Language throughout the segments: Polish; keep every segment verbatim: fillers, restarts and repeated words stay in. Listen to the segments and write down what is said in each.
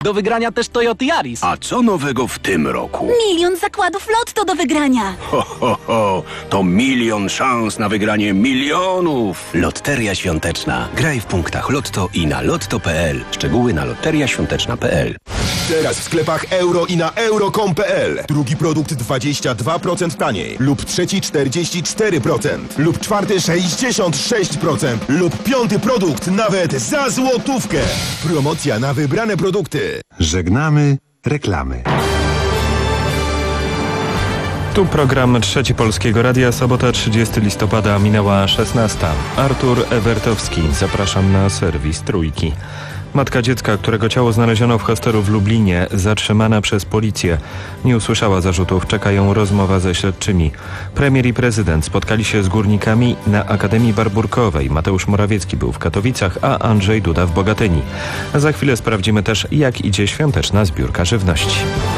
Do wygrania też Toyota Yaris. A co nowego w tym roku? Milion zakładów Lotto do wygrania. Ho, ho, ho. To milion szans na wygranie milionów. Loteria Świąteczna. Graj w punktach Lotto i na lotto kropka p l. Szczegóły na loteria świąteczna kropka p l. Teraz w sklepach euro i na euro kropka com kropka p l. Drugi produkt dwadzieścia dwa procent taniej. Lub trzeci czterdzieści cztery procent. Lub czwarty sześćdziesiąt sześć procent. Lub piąty produkt nawet za złotówkę. Promocja na wybrane produkty. Żegnamy reklamy. Tu program Trzeci Polskiego Radia, sobota trzydziestego listopada, minęła szesnasta. Artur Ewertowski, zapraszam na serwis Trójki. Matka dziecka, którego ciało znaleziono w hostelu w Lublinie, zatrzymana przez policję. Nie usłyszała zarzutów, czeka ją rozmowa ze śledczymi. Premier i prezydent spotkali się z górnikami na Akademii Barburkowej. Mateusz Morawiecki był w Katowicach, a Andrzej Duda w Bogatyni. Za chwilę sprawdzimy też, jak idzie świąteczna zbiórka żywności.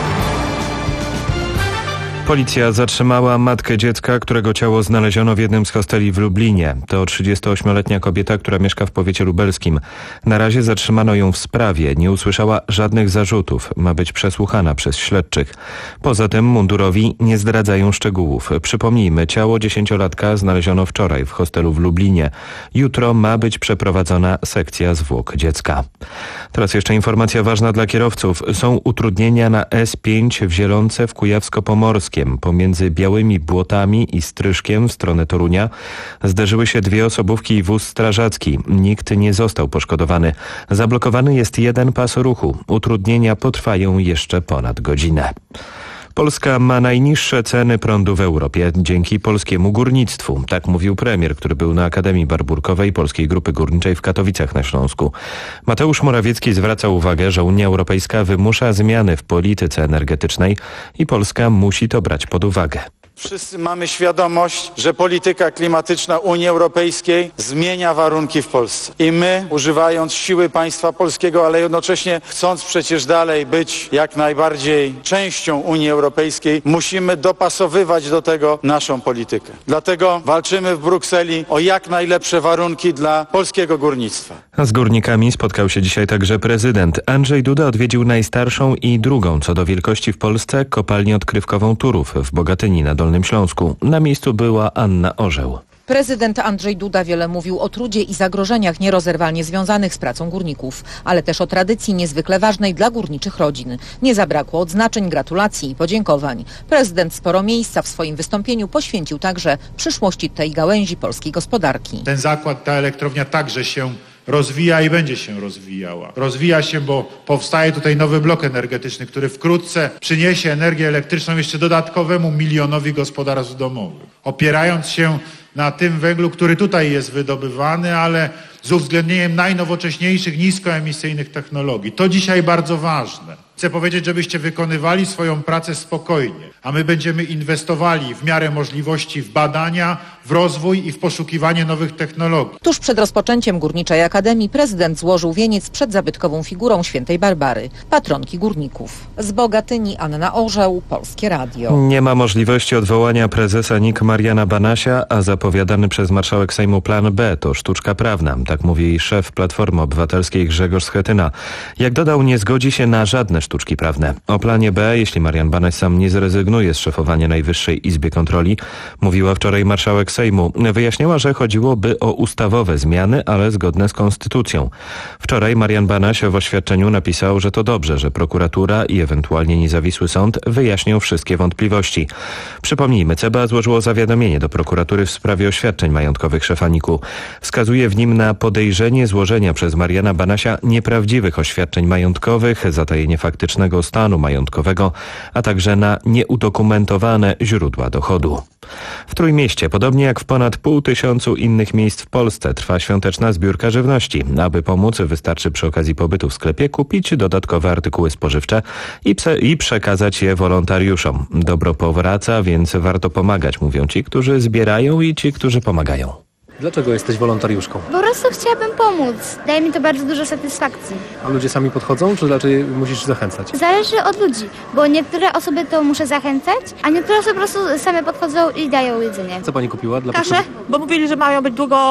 Policja zatrzymała matkę dziecka, którego ciało znaleziono w jednym z hosteli w Lublinie. To trzydziestoośmioletnia kobieta, która mieszka w powiecie lubelskim. Na razie zatrzymano ją w sprawie. Nie usłyszała żadnych zarzutów. Ma być przesłuchana przez śledczych. Poza tym mundurowi nie zdradzają szczegółów. Przypomnijmy, ciało dziesięciolatka znaleziono wczoraj w hostelu w Lublinie. Jutro ma być przeprowadzona sekcja zwłok dziecka. Teraz jeszcze informacja ważna dla kierowców. Są utrudnienia na S pięć w Zielonce w Kujawsko-Pomorskim. Pomiędzy Białymi Błotami i Stryszkiem w stronę Torunia zderzyły się dwie osobówki i wóz strażacki. Nikt nie został poszkodowany. Zablokowany jest jeden pas ruchu. Utrudnienia potrwają jeszcze ponad godzinę. Polska ma najniższe ceny prądu w Europie dzięki polskiemu górnictwu. Tak mówił premier, który był na Akademii Barburkowej Polskiej Grupy Górniczej w Katowicach na Śląsku. Mateusz Morawiecki zwraca uwagę, że Unia Europejska wymusza zmiany w polityce energetycznej i Polska musi to brać pod uwagę. Wszyscy mamy świadomość, że polityka klimatyczna Unii Europejskiej zmienia warunki w Polsce. I my, używając siły państwa polskiego, ale jednocześnie chcąc przecież dalej być jak najbardziej częścią Unii Europejskiej, musimy dopasowywać do tego naszą politykę. Dlatego walczymy w Brukseli o jak najlepsze warunki dla polskiego górnictwa. A z górnikami spotkał się dzisiaj także prezydent. Andrzej Duda odwiedził najstarszą i drugą co do wielkości w Polsce kopalnię odkrywkową Turów w Bogatyni na Dolnym Śląsku. Na miejscu była Anna Orzeł. Prezydent Andrzej Duda wiele mówił o trudzie i zagrożeniach nierozerwalnie związanych z pracą górników, ale też o tradycji niezwykle ważnej dla górniczych rodzin. Nie zabrakło odznaczeń, gratulacji i podziękowań. Prezydent sporo miejsca w swoim wystąpieniu poświęcił także przyszłości tej gałęzi polskiej gospodarki. Ten zakład, ta elektrownia także się rozwija i będzie się rozwijała. Rozwija się, bo powstaje tutaj nowy blok energetyczny, który wkrótce przyniesie energię elektryczną jeszcze dodatkowemu milionowi gospodarstw domowych. Opierając się na tym węglu, który tutaj jest wydobywany, ale z uwzględnieniem najnowocześniejszych, niskoemisyjnych technologii. To dzisiaj bardzo ważne. Chcę powiedzieć, żebyście wykonywali swoją pracę spokojnie, a my będziemy inwestowali w miarę możliwości w badania, w rozwój i w poszukiwanie nowych technologii. Tuż przed rozpoczęciem Górniczej Akademii prezydent złożył wieniec przed zabytkową figurą świętej Barbary, patronki górników. Z Bogatyni Anna Orzeł, Polskie Radio. Nie ma możliwości odwołania prezesa N I K Mariana Banasia, a zapowiadany przez marszałek Sejmu plan B to sztuczka prawna. Tak mówi szef Platformy Obywatelskiej Grzegorz Schetyna. Jak dodał, nie zgodzi się na żadne sztuczki prawne. O planie B, jeśli Marian Banaś sam nie zrezygnuje z szefowania Najwyższej Izbie Kontroli, mówiła wczoraj marszałek Sejmu. Wyjaśniła, że chodziłoby o ustawowe zmiany, ale zgodne z konstytucją. Wczoraj Marian Banaś w oświadczeniu napisał, że to dobrze, że prokuratura i ewentualnie niezawisły sąd wyjaśnią wszystkie wątpliwości. Przypomnijmy, C B A złożyło zawiadomienie do prokuratury w sprawie oświadczeń majątkowych szefa N I K-u. Wskazuje w nim na podejrzenie złożenia przez Mariana Banasia nieprawdziwych oświadczeń majątkowych, zatajenie faktycznego stanu majątkowego, a także na nieudokumentowane źródła dochodu. W Trójmieście, podobnie jak w ponad pół tysiącu innych miejsc w Polsce, trwa świąteczna zbiórka żywności. Aby pomóc, wystarczy przy okazji pobytu w sklepie kupić dodatkowe artykuły spożywcze i, pse- i przekazać je wolontariuszom. Dobro powraca, więc warto pomagać, mówią ci, którzy zbierają i ci, którzy pomagają. Dlaczego jesteś wolontariuszką? Po prostu chciałabym pomóc. Daje mi to bardzo dużo satysfakcji. A ludzie sami podchodzą, czy raczej musisz zachęcać? Zależy od ludzi, bo niektóre osoby to muszę zachęcać, a niektóre osoby po prostu same podchodzą i dają jedzenie. Co pani kupiła? Dla Kaszę, bo mówili, że mają być długo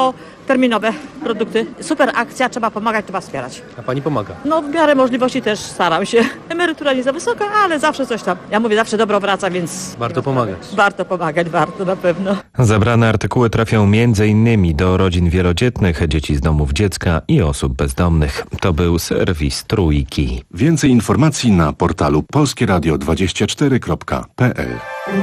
terminowe produkty. Super akcja, trzeba pomagać, trzeba wspierać. A pani pomaga? No w miarę możliwości też staram się. Emerytura nie za wysoka, ale zawsze coś tam. Ja mówię, zawsze dobro wraca, więc... Warto pomagać. Warto pomagać, warto na pewno. Zabrane artykuły trafią między innymi do rodzin wielodzietnych, dzieci z domów dziecka i osób bezdomnych. To był serwis Trójki. Więcej informacji na portalu polskie radio dwadzieścia cztery kropka p l.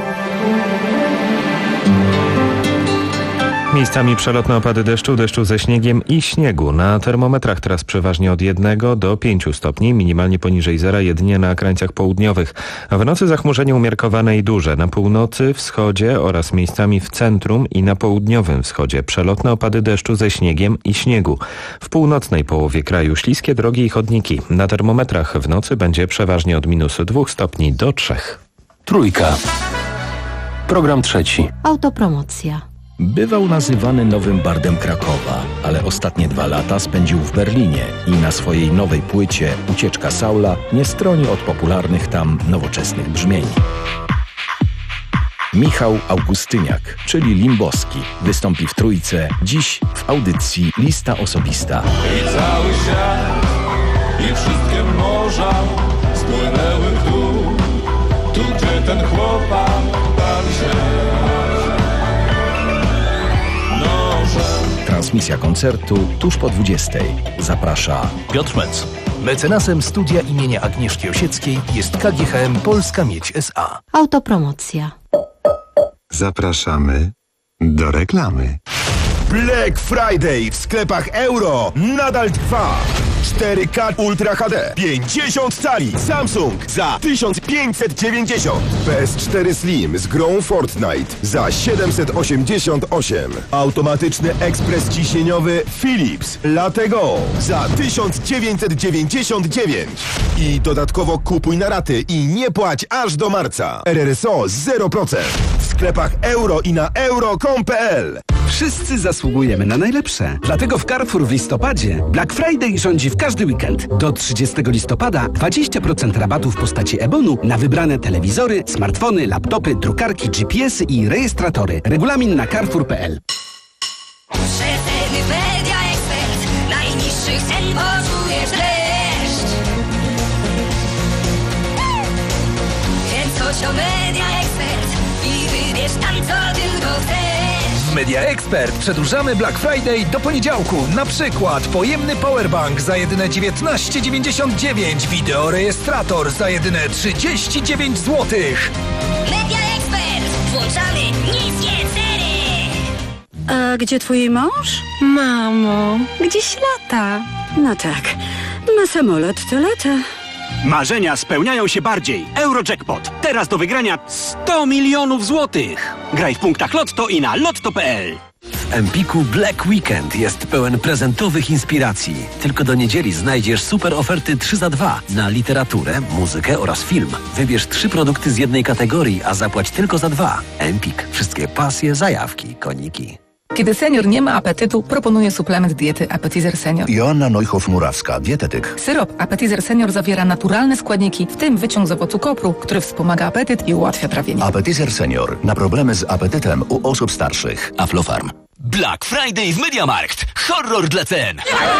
Miejscami przelotne opady deszczu, deszczu ze śniegiem i śniegu. Na termometrach teraz przeważnie od jednego do pięciu stopni, minimalnie poniżej zera jedynie na krańcach południowych. A w nocy zachmurzenie umiarkowane i duże. Na północy, wschodzie oraz miejscami w centrum i na południowym wschodzie. Przelotne opady deszczu ze śniegiem i śniegu. W północnej połowie kraju śliskie drogi i chodniki. Na termometrach w nocy będzie przeważnie od minus dwóch stopni do trzech. Trójka. Program trzeci. Autopromocja. Bywał nazywany nowym bardem Krakowa, ale ostatnie dwa lata spędził w Berlinie i na swojej nowej płycie Ucieczka Saula nie stroni od popularnych tam nowoczesnych brzmień. Michał Augustyniak, czyli Limboski, wystąpi w Trójce dziś w audycji Lista Osobista. I cały świat, i wszystkie morza spłynęły tu, tu gdzie ten chłopak bawi się. Transmisja koncertu tuż po dwudziestej. Zaprasza Piotr Mec. Mecenasem studia imienia Agnieszki Osieckiej jest K G H M Polska Miedź S A. Autopromocja. Zapraszamy do reklamy. Black Friday w sklepach Euro nadal trwa. cztery K Ultra H D pięćdziesiąt cali Samsung za tysiąc pięćset dziewięćdziesiąt. P S cztery Slim z grą Fortnite za siedemset osiemdziesiąt osiem. Automatyczny ekspres ciśnieniowy Philips Latego za tysiąc dziewięćset dziewięćdziesiąt dziewięć. I dodatkowo kupuj na raty i nie płać aż do marca. R R S O zero procent. W sklepach Euro i na euro kropka com kropka p l. Wszyscy zasługujemy na najlepsze. Dlatego w Carrefour w listopadzie Black Friday rządzi w każdy weekend. Do trzydziestego listopada dwadzieścia procent rabatu w postaci e-bonu na wybrane telewizory, smartfony, laptopy, drukarki, G P S y i rejestratory. Regulamin na carrefour kropka p l. Rzetelny Media Expert. Najniższych cen poczujesz dreszcz. Więc chodź do Media Expert i wybierz tam co tylko chcesz. W Media Expert przedłużamy Black Friday do poniedziałku. Na przykład pojemny powerbank za jedyne dziewiętnaście dziewięćdziesiąt dziewięć, wideorejestrator za jedyne trzydzieści dziewięć złotych. Media Expert. Włączamy niskie ceny. A gdzie twój mąż? Mamo, gdzieś lata. No tak, ma samolot, to lata. Marzenia spełniają się bardziej. Eurojackpot. Teraz do wygrania sto milionów złotych. Graj w punktach Lotto i na lotto kropka p l. W Empiku Black Weekend jest pełen prezentowych inspiracji. Tylko do niedzieli znajdziesz super oferty trzy za dwa na literaturę, muzykę oraz film. Wybierz trzy produkty z jednej kategorii, a zapłać tylko za dwa. Empik. Wszystkie pasje, zajawki, koniki. Kiedy senior nie ma apetytu, proponuję suplement diety Appetizer Senior. Joanna Neuhoff-Murawska, dietetyk. Syrop Appetizer Senior zawiera naturalne składniki, w tym wyciąg z owocu kopru, który wspomaga apetyt i ułatwia trawienie. Appetizer Senior. Na problemy z apetytem u osób starszych. Aflofarm. Black Friday w Mediamarkt. Horror dla cen.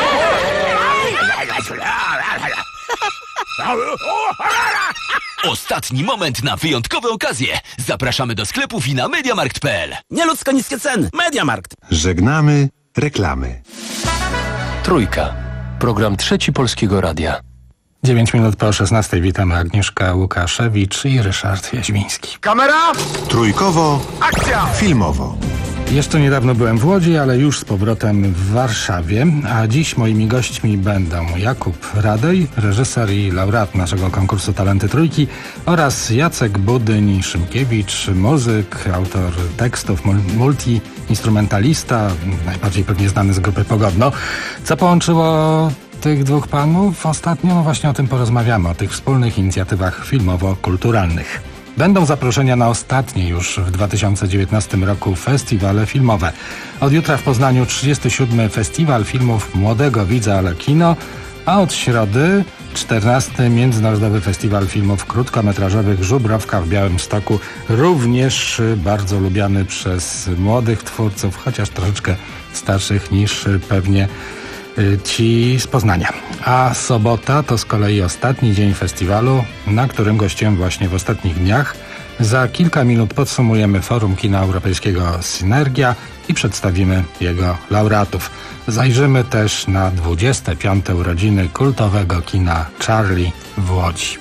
Ostatni moment na wyjątkowe okazje. Zapraszamy do sklepów i na mediamarkt kropka p l. Nieludzko niskie ceny. Mediamarkt. Żegnamy reklamy. Trójka. Program trzeci Polskiego Radia. dziewięć minut po szesnastej. Witamy Agnieszka Łukaszewicz i Ryszard Jaźwiński. Kamera! Trójkowo. Akcja! Filmowo. Jeszcze niedawno byłem w Łodzi, ale już z powrotem w Warszawie, a dziś moimi gośćmi będą Jakub Radej, reżyser i laureat naszego konkursu Talenty Trójki, oraz Jacek Budyń-Szymkiewicz, muzyk, autor tekstów, multi-instrumentalista, najbardziej pewnie znany z grupy Pogodno. Co połączyło tych dwóch panów ostatnio? No właśnie o tym porozmawiamy, o tych wspólnych inicjatywach filmowo-kulturalnych. Będą zaproszenia na ostatnie już w dwa tysiące dziewiętnastym roku festiwale filmowe. Od jutra w Poznaniu trzydziesty siódmy Festiwal Filmów Młodego Widza ale Kino, a od środy czternasty Międzynarodowy Festiwal Filmów Krótkometrażowych Żubrowka w Białymstoku, również bardzo lubiany przez młodych twórców, chociaż troszeczkę starszych niż pewnie ci z Poznania. A sobota to z kolei ostatni dzień festiwalu, na którym gościłem właśnie w ostatnich dniach. Za kilka minut podsumujemy Forum Kina Europejskiego Synergia i przedstawimy jego laureatów. Zajrzymy też na dwudzieste piąte urodziny kultowego kina Charlie w Łodzi.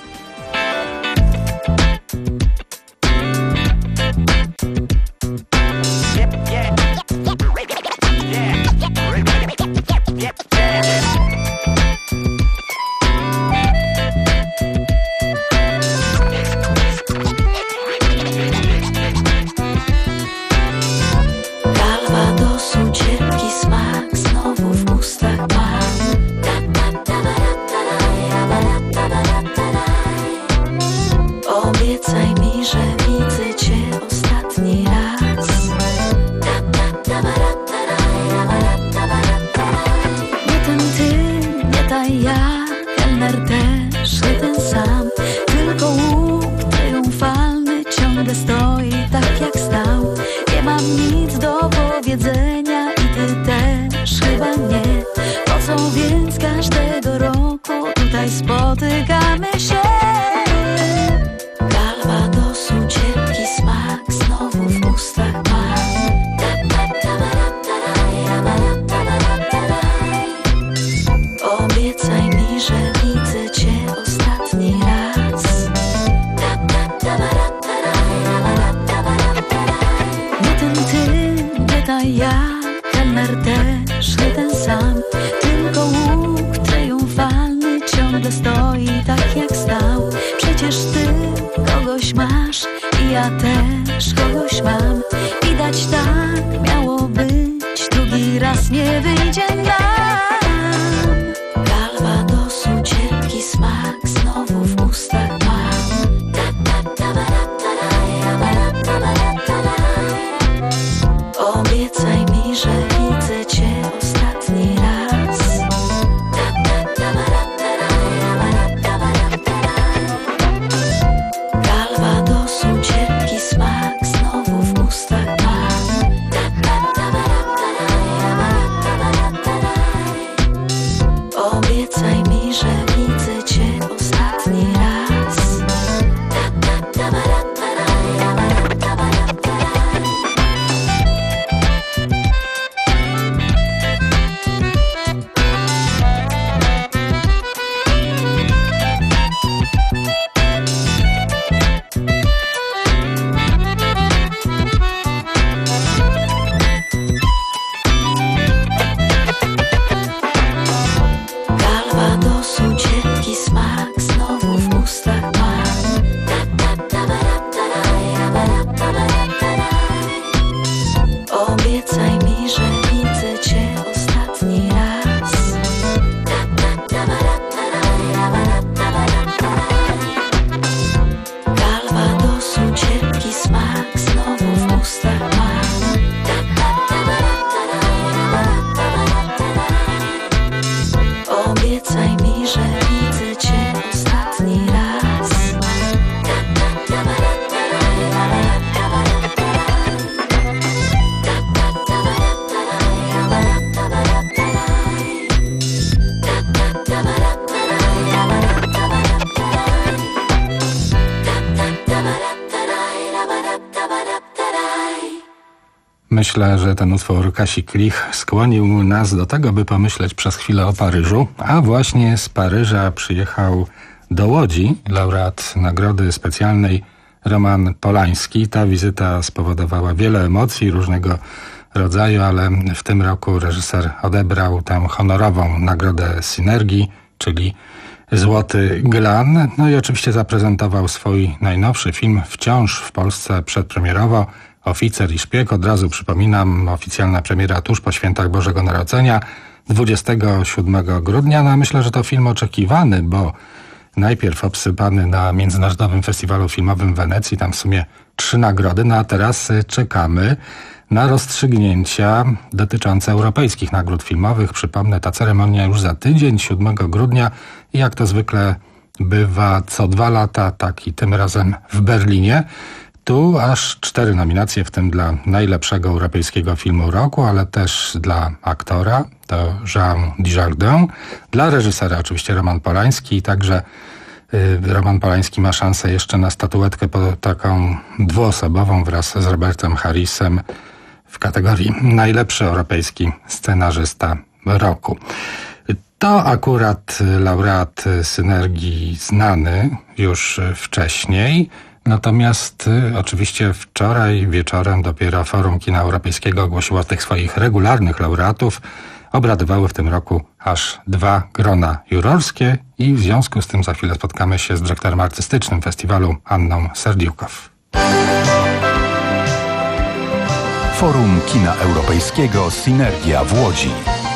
Myślę, że ten utwór Kasi Klich skłonił nas do tego, by pomyśleć przez chwilę o Paryżu, a właśnie z Paryża przyjechał do Łodzi laureat Nagrody Specjalnej Roman Polański. Ta wizyta spowodowała wiele emocji różnego rodzaju, ale w tym roku reżyser odebrał tę honorową Nagrodę Synergii, czyli Złoty Glan. No i oczywiście zaprezentował swój najnowszy film, wciąż w Polsce przedpremierowo, Oficer i szpieg. Od razu przypominam, oficjalna premiera tuż po świętach Bożego Narodzenia, dwudziestego siódmego grudnia. No, myślę, że to film oczekiwany, bo najpierw obsypany na Międzynarodowym Festiwalu Filmowym w Wenecji, tam w sumie trzy nagrody, no a teraz czekamy na rozstrzygnięcia dotyczące europejskich nagród filmowych. Przypomnę, ta ceremonia już za tydzień, siódmego grudnia i jak to zwykle bywa co dwa lata, tak i tym razem w Berlinie. Tu aż cztery nominacje, w tym dla najlepszego europejskiego filmu roku, ale też dla aktora, to Jean Dujardin, dla reżysera oczywiście Roman Polański i także y, Roman Polański ma szansę jeszcze na statuetkę po taką dwuosobową wraz z Robertem Harrisem w kategorii najlepszy europejski scenarzysta roku. To akurat laureat Synergii znany już wcześniej. Natomiast y, oczywiście wczoraj wieczorem dopiero Forum Kina Europejskiego ogłosiło tych swoich regularnych laureatów. Obradowały w tym roku aż dwa grona jurorskie i w związku z tym za chwilę spotkamy się z dyrektorem artystycznym festiwalu Anną Serdiukow. Forum Kina Europejskiego Synergia w Łodzi.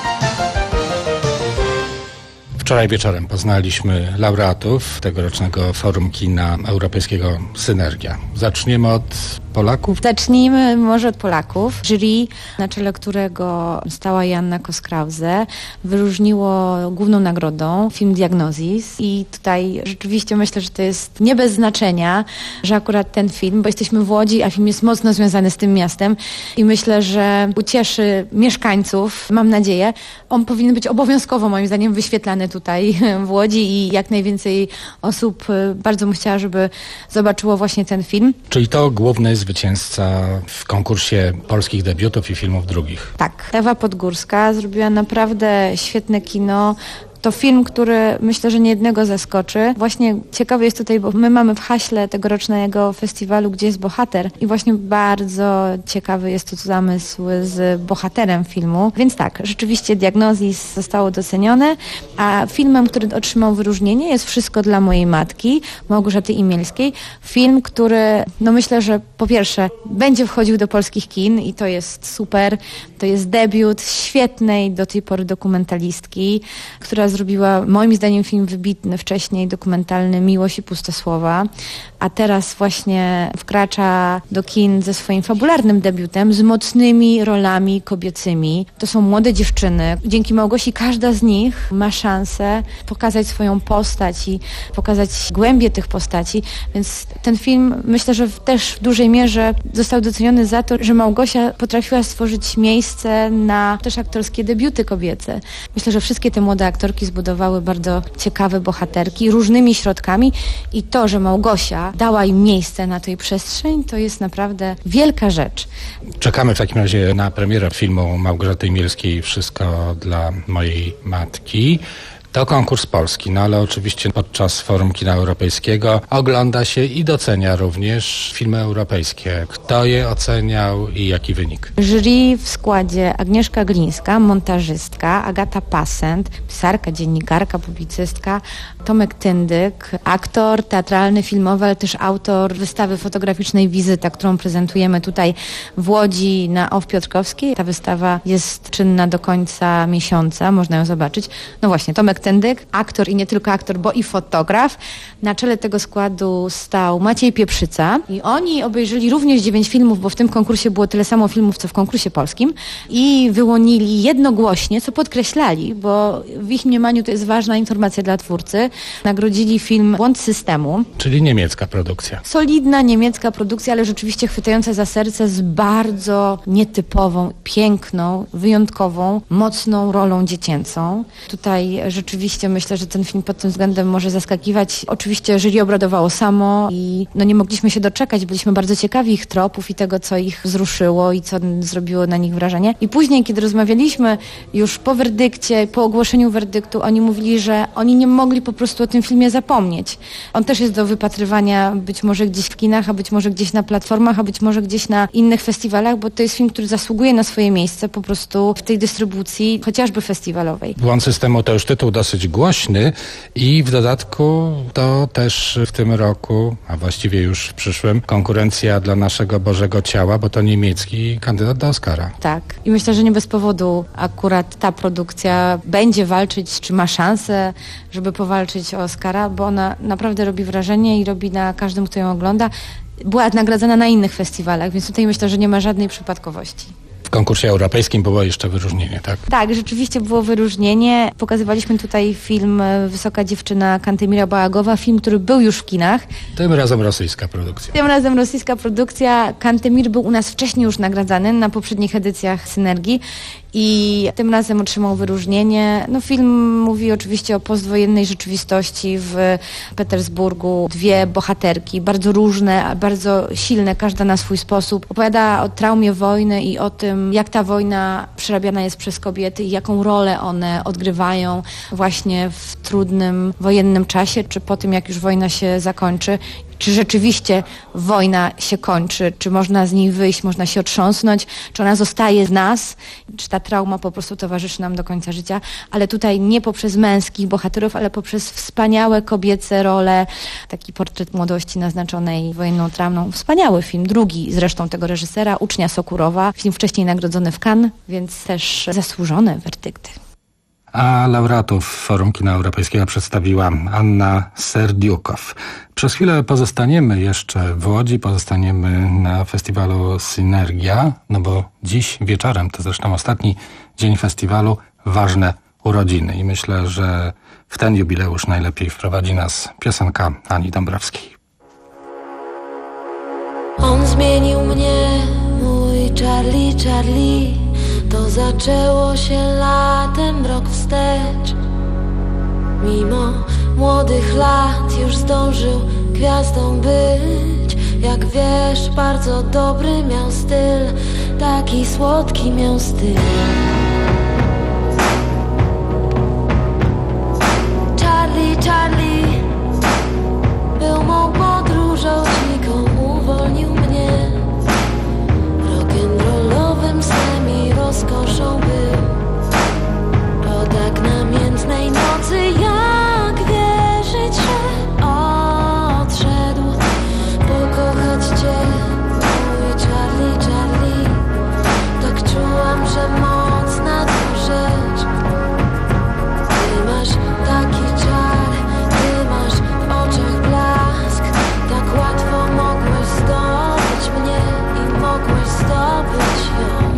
Wczoraj wieczorem poznaliśmy laureatów tegorocznego Forum Kina Europejskiego Synergia. Zaczniemy od Polaków? Zacznijmy może od Polaków. Jury, na czele którego stała Joanna Kos-Krause, wyróżniło główną nagrodą film Diagnosis i tutaj rzeczywiście myślę, że to jest nie bez znaczenia, że akurat ten film, bo jesteśmy w Łodzi, a film jest mocno związany z tym miastem i myślę, że ucieszy mieszkańców, mam nadzieję. On powinien być obowiązkowo moim zdaniem wyświetlany tutaj w Łodzi i jak najwięcej osób bardzo bym chciała, żeby zobaczyło właśnie ten film. Czyli to główny zwycięzca w konkursie polskich debiutów i filmów drugich. Tak. Ewa Podgórska zrobiła naprawdę świetne kino. To film, który myślę, że niejednego zaskoczy. Właśnie ciekawe jest tutaj, bo my mamy w haśle tegorocznego festiwalu Gdzie jest bohater i właśnie bardzo ciekawy jest tu zamysł z bohaterem filmu. Więc tak, rzeczywiście Diagnosis zostało docenione, a filmem, który otrzymał wyróżnienie jest Wszystko dla mojej matki, Małgorzaty Imielskiej. Film, który no myślę, że po pierwsze będzie wchodził do polskich kin i to jest super. To jest debiut świetnej do tej pory dokumentalistki, która zrobiła moim zdaniem film wybitny wcześniej, dokumentalny Miłość i pustosłowa, a teraz właśnie wkracza do kin ze swoim fabularnym debiutem z mocnymi rolami kobiecymi. To są młode dziewczyny. Dzięki Małgosi każda z nich ma szansę pokazać swoją postać i pokazać głębię tych postaci, więc ten film myślę, że też w dużej mierze został doceniony za to, że Małgosia potrafiła stworzyć miejsce na też aktorskie debiuty kobiece. Myślę, że wszystkie te młode aktorki zbudowały bardzo ciekawe bohaterki różnymi środkami i to, że Małgosia dała im miejsce na tej przestrzeń, to jest naprawdę wielka rzecz. Czekamy w takim razie na premierę filmu Małgorzaty Imielskiej Wszystko dla mojej matki. To konkurs polski, no ale oczywiście podczas Forum Kina Europejskiego ogląda się i docenia również filmy europejskie. Kto je oceniał i jaki wynik? Jury w składzie Agnieszka Glińska, montażystka, Agata Passent, pisarka, dziennikarka, publicystka, Tomek Tyndyk, aktor teatralny, filmowy, ale też autor wystawy fotograficznej Wizyta, którą prezentujemy tutaj w Łodzi na O W Piotrkowskiej. Ta wystawa jest czynna do końca miesiąca, można ją zobaczyć. No właśnie, Tomek Tyndyk, aktor i nie tylko aktor, bo i fotograf. Na czele tego składu stał Maciej Pieprzyca i oni obejrzeli również dziewięć filmów, bo w tym konkursie było tyle samo filmów, co w konkursie polskim i wyłonili jednogłośnie, co podkreślali, bo w ich mniemaniu to jest ważna informacja dla twórcy. Nagrodzili film Błąd systemu. Czyli niemiecka produkcja. Solidna niemiecka produkcja, ale rzeczywiście chwytająca za serce z bardzo nietypową, piękną, wyjątkową, mocną rolą dziecięcą. Tutaj rzeczywiście myślę, że ten film pod tym względem może zaskakiwać. Oczywiście jury obradowało samo i no nie mogliśmy się doczekać. Byliśmy bardzo ciekawi ich tropów i tego, co ich wzruszyło i co zrobiło na nich wrażenie. I później, kiedy rozmawialiśmy już po werdykcie, po ogłoszeniu werdyktu, oni mówili, że oni nie mogli po prostu o tym filmie zapomnieć. On też jest do wypatrywania być może gdzieś w kinach, a być może gdzieś na platformach, a być może gdzieś na innych festiwalach, bo to jest film, który zasługuje na swoje miejsce po prostu w tej dystrybucji, chociażby festiwalowej. Błąd systemu to już tytuł do dosyć głośny i w dodatku to też w tym roku, a właściwie już w przyszłym, konkurencja dla naszego Bożego Ciała, bo to niemiecki kandydat do Oscara. Tak. I myślę, że nie bez powodu akurat ta produkcja będzie walczyć, czy ma szansę, żeby powalczyć o Oscara, bo ona naprawdę robi wrażenie i robi na każdym, kto ją ogląda. Była nagradzana na innych festiwalach, więc tutaj myślę, że nie ma żadnej przypadkowości. W konkursie europejskim było jeszcze wyróżnienie, tak? Tak, rzeczywiście było wyróżnienie. Pokazywaliśmy tutaj film Wysoka dziewczyna Kantymira Bałagowa, film, który był już w kinach. Tym razem rosyjska produkcja. Tym razem rosyjska produkcja. Kantymir był u nas wcześniej już nagradzany na poprzednich edycjach Synergii i tym razem otrzymał wyróżnienie. No, film mówi oczywiście o postwojennej rzeczywistości w Petersburgu. Dwie bohaterki, bardzo różne, bardzo silne, każda na swój sposób. Opowiada o traumie wojny i o tym, jak ta wojna przerabiana jest przez kobiety i jaką rolę one odgrywają właśnie w trudnym wojennym czasie, czy po tym, jak już wojna się zakończy. Czy rzeczywiście wojna się kończy, czy można z niej wyjść, można się otrząsnąć, czy ona zostaje z nas, czy ta trauma po prostu towarzyszy nam do końca życia, ale tutaj nie poprzez męskich bohaterów, ale poprzez wspaniałe kobiece role, taki portret młodości naznaczonej wojenną traumą. Wspaniały film, drugi zresztą tego reżysera, Ucznia Sokurowa, film wcześniej nagrodzony w Cannes, więc też zasłużone werdykty. A laureatów Forum Kina Europejskiego przedstawiła Anna Serdiukow. Przez chwilę pozostaniemy jeszcze w Łodzi, pozostaniemy na festiwalu Synergia, no bo dziś wieczorem, to zresztą ostatni dzień festiwalu, ważne urodziny. I myślę, że w ten jubileusz najlepiej wprowadzi nas piosenka Ani Dąbrowskiej. On zmienił mnie, mój Charlie, Charlie. To zaczęło się latem, rok wstecz. Mimo młodych lat już zdążył gwiazdą być. Jak wiesz, bardzo dobry miał styl, taki słodki miał styl. Charlie, Charlie był mą podróżą dziką, uwolnił mnie. Rock'n'rollowym snem i rozkoszą był. Po tak namiętnej nocy, jak wierzyć, że odszedł. Pokochać cię, mój Charlie, Charlie. Tak czułam, że mocna to rzecz. Ty masz taki czar, ty masz w oczach blask. Tak łatwo mogłeś zdobyć mnie i mogłeś zdobyć ją.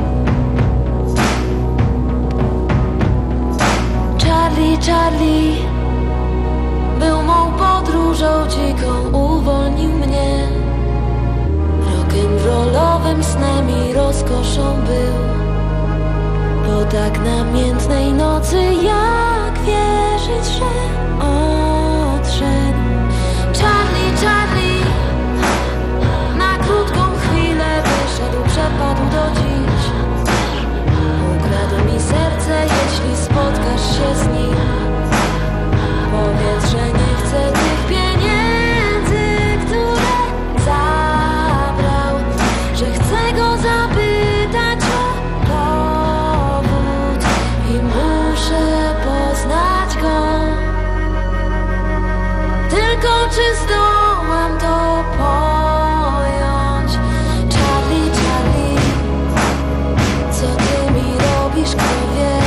Charlie, Charlie był mą podróżą dziką, uwolnił mnie. Rock'n'rollowym snem i rozkoszą był. Po tak namiętnej nocy, jak wierzyć, że odszedł. Charlie, Charlie na krótką chwilę wyszedł, przepadł do dziś. Ukradł mi serce, jeśli spotkasz się z nim. Powiedz, że nie chcę tych pieniędzy, które zabrał. Że chcę go zapytać o powód i muszę poznać go. Tylko czy zdołam to pojąć? Charlie, Charlie, co ty mi robisz, kto wie?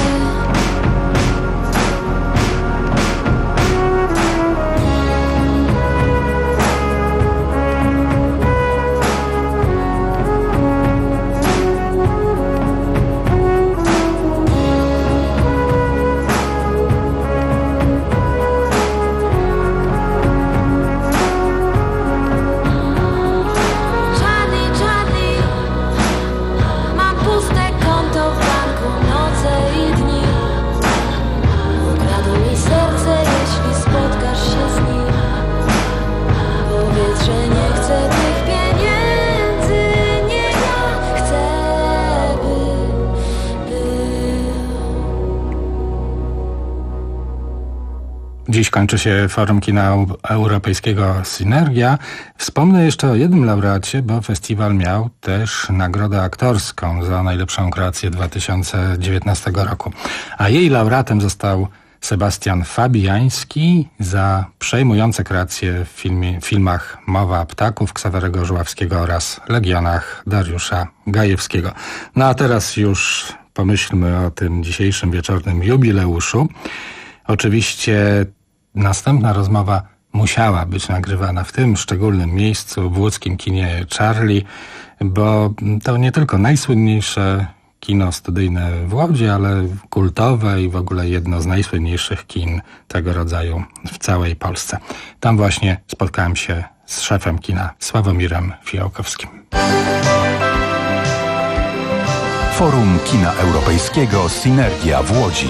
Dziś kończy się Forum Kina Europejskiego Synergia. Wspomnę jeszcze o jednym laureacie, bo festiwal miał też nagrodę aktorską za najlepszą kreację dwa tysiące dziewiętnastego roku. A jej laureatem został Sebastian Fabiański za przejmujące kreacje w filmie, filmach Mowa ptaków Ksawerego Żuławskiego oraz Legionach Dariusza Gajewskiego. No a teraz już pomyślmy o tym dzisiejszym wieczornym jubileuszu. Oczywiście następna rozmowa musiała być nagrywana w tym szczególnym miejscu, w łódzkim kinie Charlie, bo to nie tylko najsłynniejsze kino studyjne w Łodzi, ale kultowe i w ogóle jedno z najsłynniejszych kin tego rodzaju w całej Polsce. Tam właśnie spotkałem się z szefem kina Sławomirem Fijałkowskim. Forum Kina Europejskiego Synergia w Łodzi.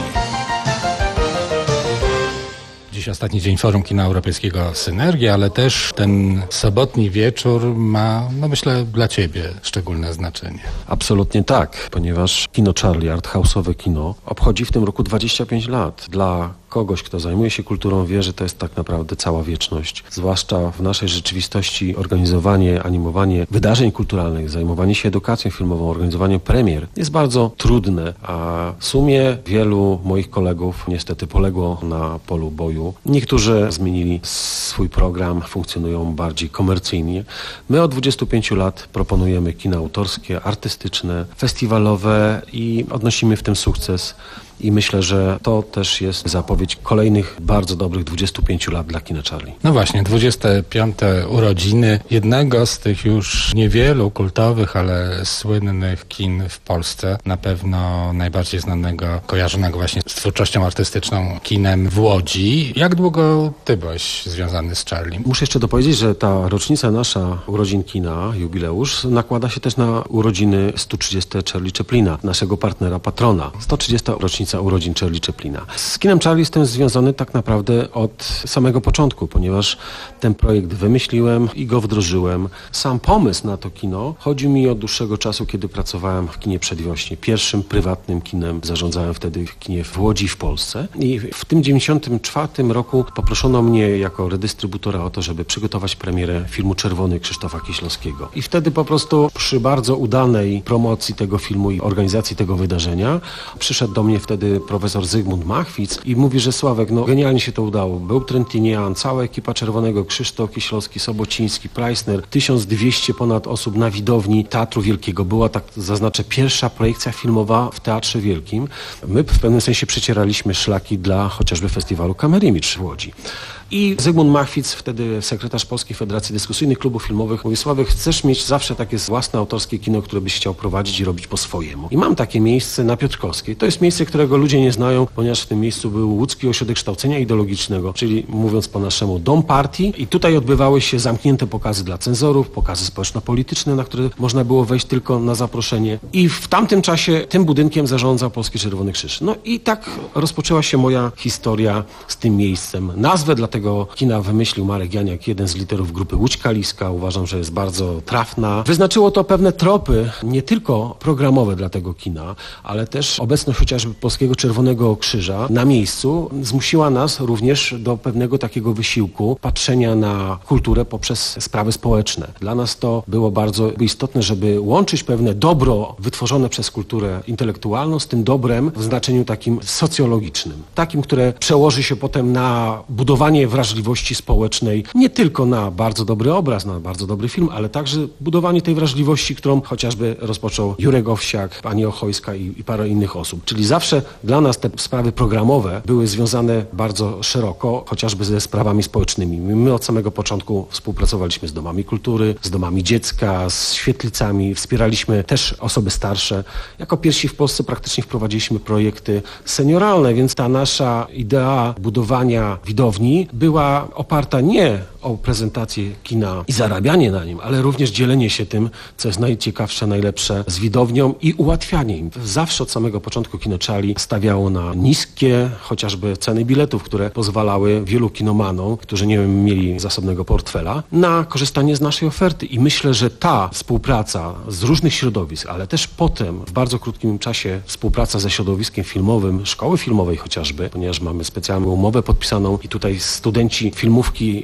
Dziś ostatni dzień Forum Kina Europejskiego Synergia, ale też ten sobotni wieczór ma, no myślę, dla Ciebie szczególne znaczenie. Absolutnie tak, ponieważ kino Charlie, arthouse'owe kino, obchodzi w tym roku dwadzieścia pięć lat. Dla kogoś, kto zajmuje się kulturą, wie, że to jest tak naprawdę cała wieczność. Zwłaszcza w naszej rzeczywistości organizowanie, animowanie wydarzeń kulturalnych, zajmowanie się edukacją filmową, organizowanie premier jest bardzo trudne, a w sumie wielu moich kolegów niestety poległo na polu boju. Niektórzy zmienili swój program, funkcjonują bardziej komercyjnie. My od dwudziestu pięciu lat proponujemy kina autorskie, artystyczne, festiwalowe i odnosimy w tym sukces. I myślę, że to też jest zapowiedź kolejnych bardzo dobrych dwudziestu pięciu lat dla kina Charlie. No właśnie, dwudzieste piąte urodziny jednego z tych już niewielu kultowych, ale słynnych kin w Polsce. Na pewno najbardziej znanego, kojarzonego właśnie z twórczością artystyczną kinem w Łodzi. Jak długo ty byłeś związany z Charlie? Muszę jeszcze dopowiedzieć, że ta rocznica nasza urodzin kina, jubileusz, nakłada się też na urodziny sto trzydzieste Charlie Chaplina, naszego partnera, patrona. sto trzydziesta rocznica urodzin Charlie Chaplina. Z kinem Charlie jestem związany tak naprawdę od samego początku, ponieważ ten projekt wymyśliłem i go wdrożyłem. Sam pomysł na to kino chodził mi od dłuższego czasu, kiedy pracowałem w kinie Przedwiośnie. Pierwszym prywatnym kinem zarządzałem wtedy w kinie w Łodzi w Polsce. I w tym dziewięćdziesiątym czwartym roku poproszono mnie jako redystrybutora o to, żeby przygotować premierę filmu Czerwony Krzysztofa Kieślowskiego. I wtedy po prostu przy bardzo udanej promocji tego filmu i organizacji tego wydarzenia przyszedł do mnie wtedy profesor Zygmunt Machwitz i mówi, że Sławek, no genialnie się to udało. Był Trentinian, cała ekipa Czerwonego, Krzysztof Kieślowski, Sobociński, Preissner, tysiąc dwieście ponad osób na widowni Teatru Wielkiego. Była, tak zaznaczę, pierwsza projekcja filmowa w Teatrze Wielkim. My w pewnym sensie przecieraliśmy szlaki dla chociażby festiwalu Kamerimicz w Łodzi. I Zygmunt Machwitz, wtedy sekretarz Polskiej Federacji Dyskusyjnych Klubów Filmowych, mówi: Sławek, chcesz mieć zawsze takie własne autorskie kino, które byś chciał prowadzić i robić po swojemu. I mam takie miejsce na Piotrkowskiej. To jest miejsce, którego ludzie nie znają, ponieważ w tym miejscu był Łódzki Ośrodek Kształcenia Ideologicznego, czyli mówiąc po naszemu Dom Partii. I tutaj odbywały się zamknięte pokazy dla cenzorów, pokazy społeczno-polityczne, na które można było wejść tylko na zaproszenie. I w tamtym czasie tym budynkiem zarządzał Polski Czerwony Krzyż. No i tak rozpoczęła się moja historia z tym miejscem. Nazwę dla tego kina wymyślił Marek Janiak, jeden z liderów grupy Łódź Kaliska. Uważam, że jest bardzo trafna. Wyznaczyło to pewne tropy, nie tylko programowe dla tego kina, ale też obecność chociażby Polskiego Czerwonego Krzyża na miejscu zmusiła nas również do pewnego takiego wysiłku patrzenia na kulturę poprzez sprawy społeczne. Dla nas to było bardzo istotne, żeby łączyć pewne dobro wytworzone przez kulturę intelektualną z tym dobrem w znaczeniu takim socjologicznym. Takim, które przełoży się potem na budowanie wrażliwości społecznej, nie tylko na bardzo dobry obraz, na bardzo dobry film, ale także budowanie tej wrażliwości, którą chociażby rozpoczął Jurek Owsiak, pani Ochojska i, i parę innych osób. Czyli zawsze dla nas te sprawy programowe były związane bardzo szeroko, chociażby ze sprawami społecznymi. My od samego początku współpracowaliśmy z domami kultury, z domami dziecka, z świetlicami, wspieraliśmy też osoby starsze. Jako pierwsi w Polsce praktycznie wprowadziliśmy projekty senioralne, więc ta nasza idea budowania widowni była oparta nie o prezentację kina i zarabianie na nim, ale również dzielenie się tym, co jest najciekawsze, najlepsze z widownią i ułatwianie im. Zawsze od samego początku kino Charlie stawiało na niskie chociażby ceny biletów, które pozwalały wielu kinomanom, którzy nie mieli zasobnego portfela, na korzystanie z naszej oferty. I myślę, że ta współpraca z różnych środowisk, ale też potem w bardzo krótkim czasie współpraca ze środowiskiem filmowym, szkoły filmowej chociażby, ponieważ mamy specjalną umowę podpisaną i tutaj studenci filmówki oglądają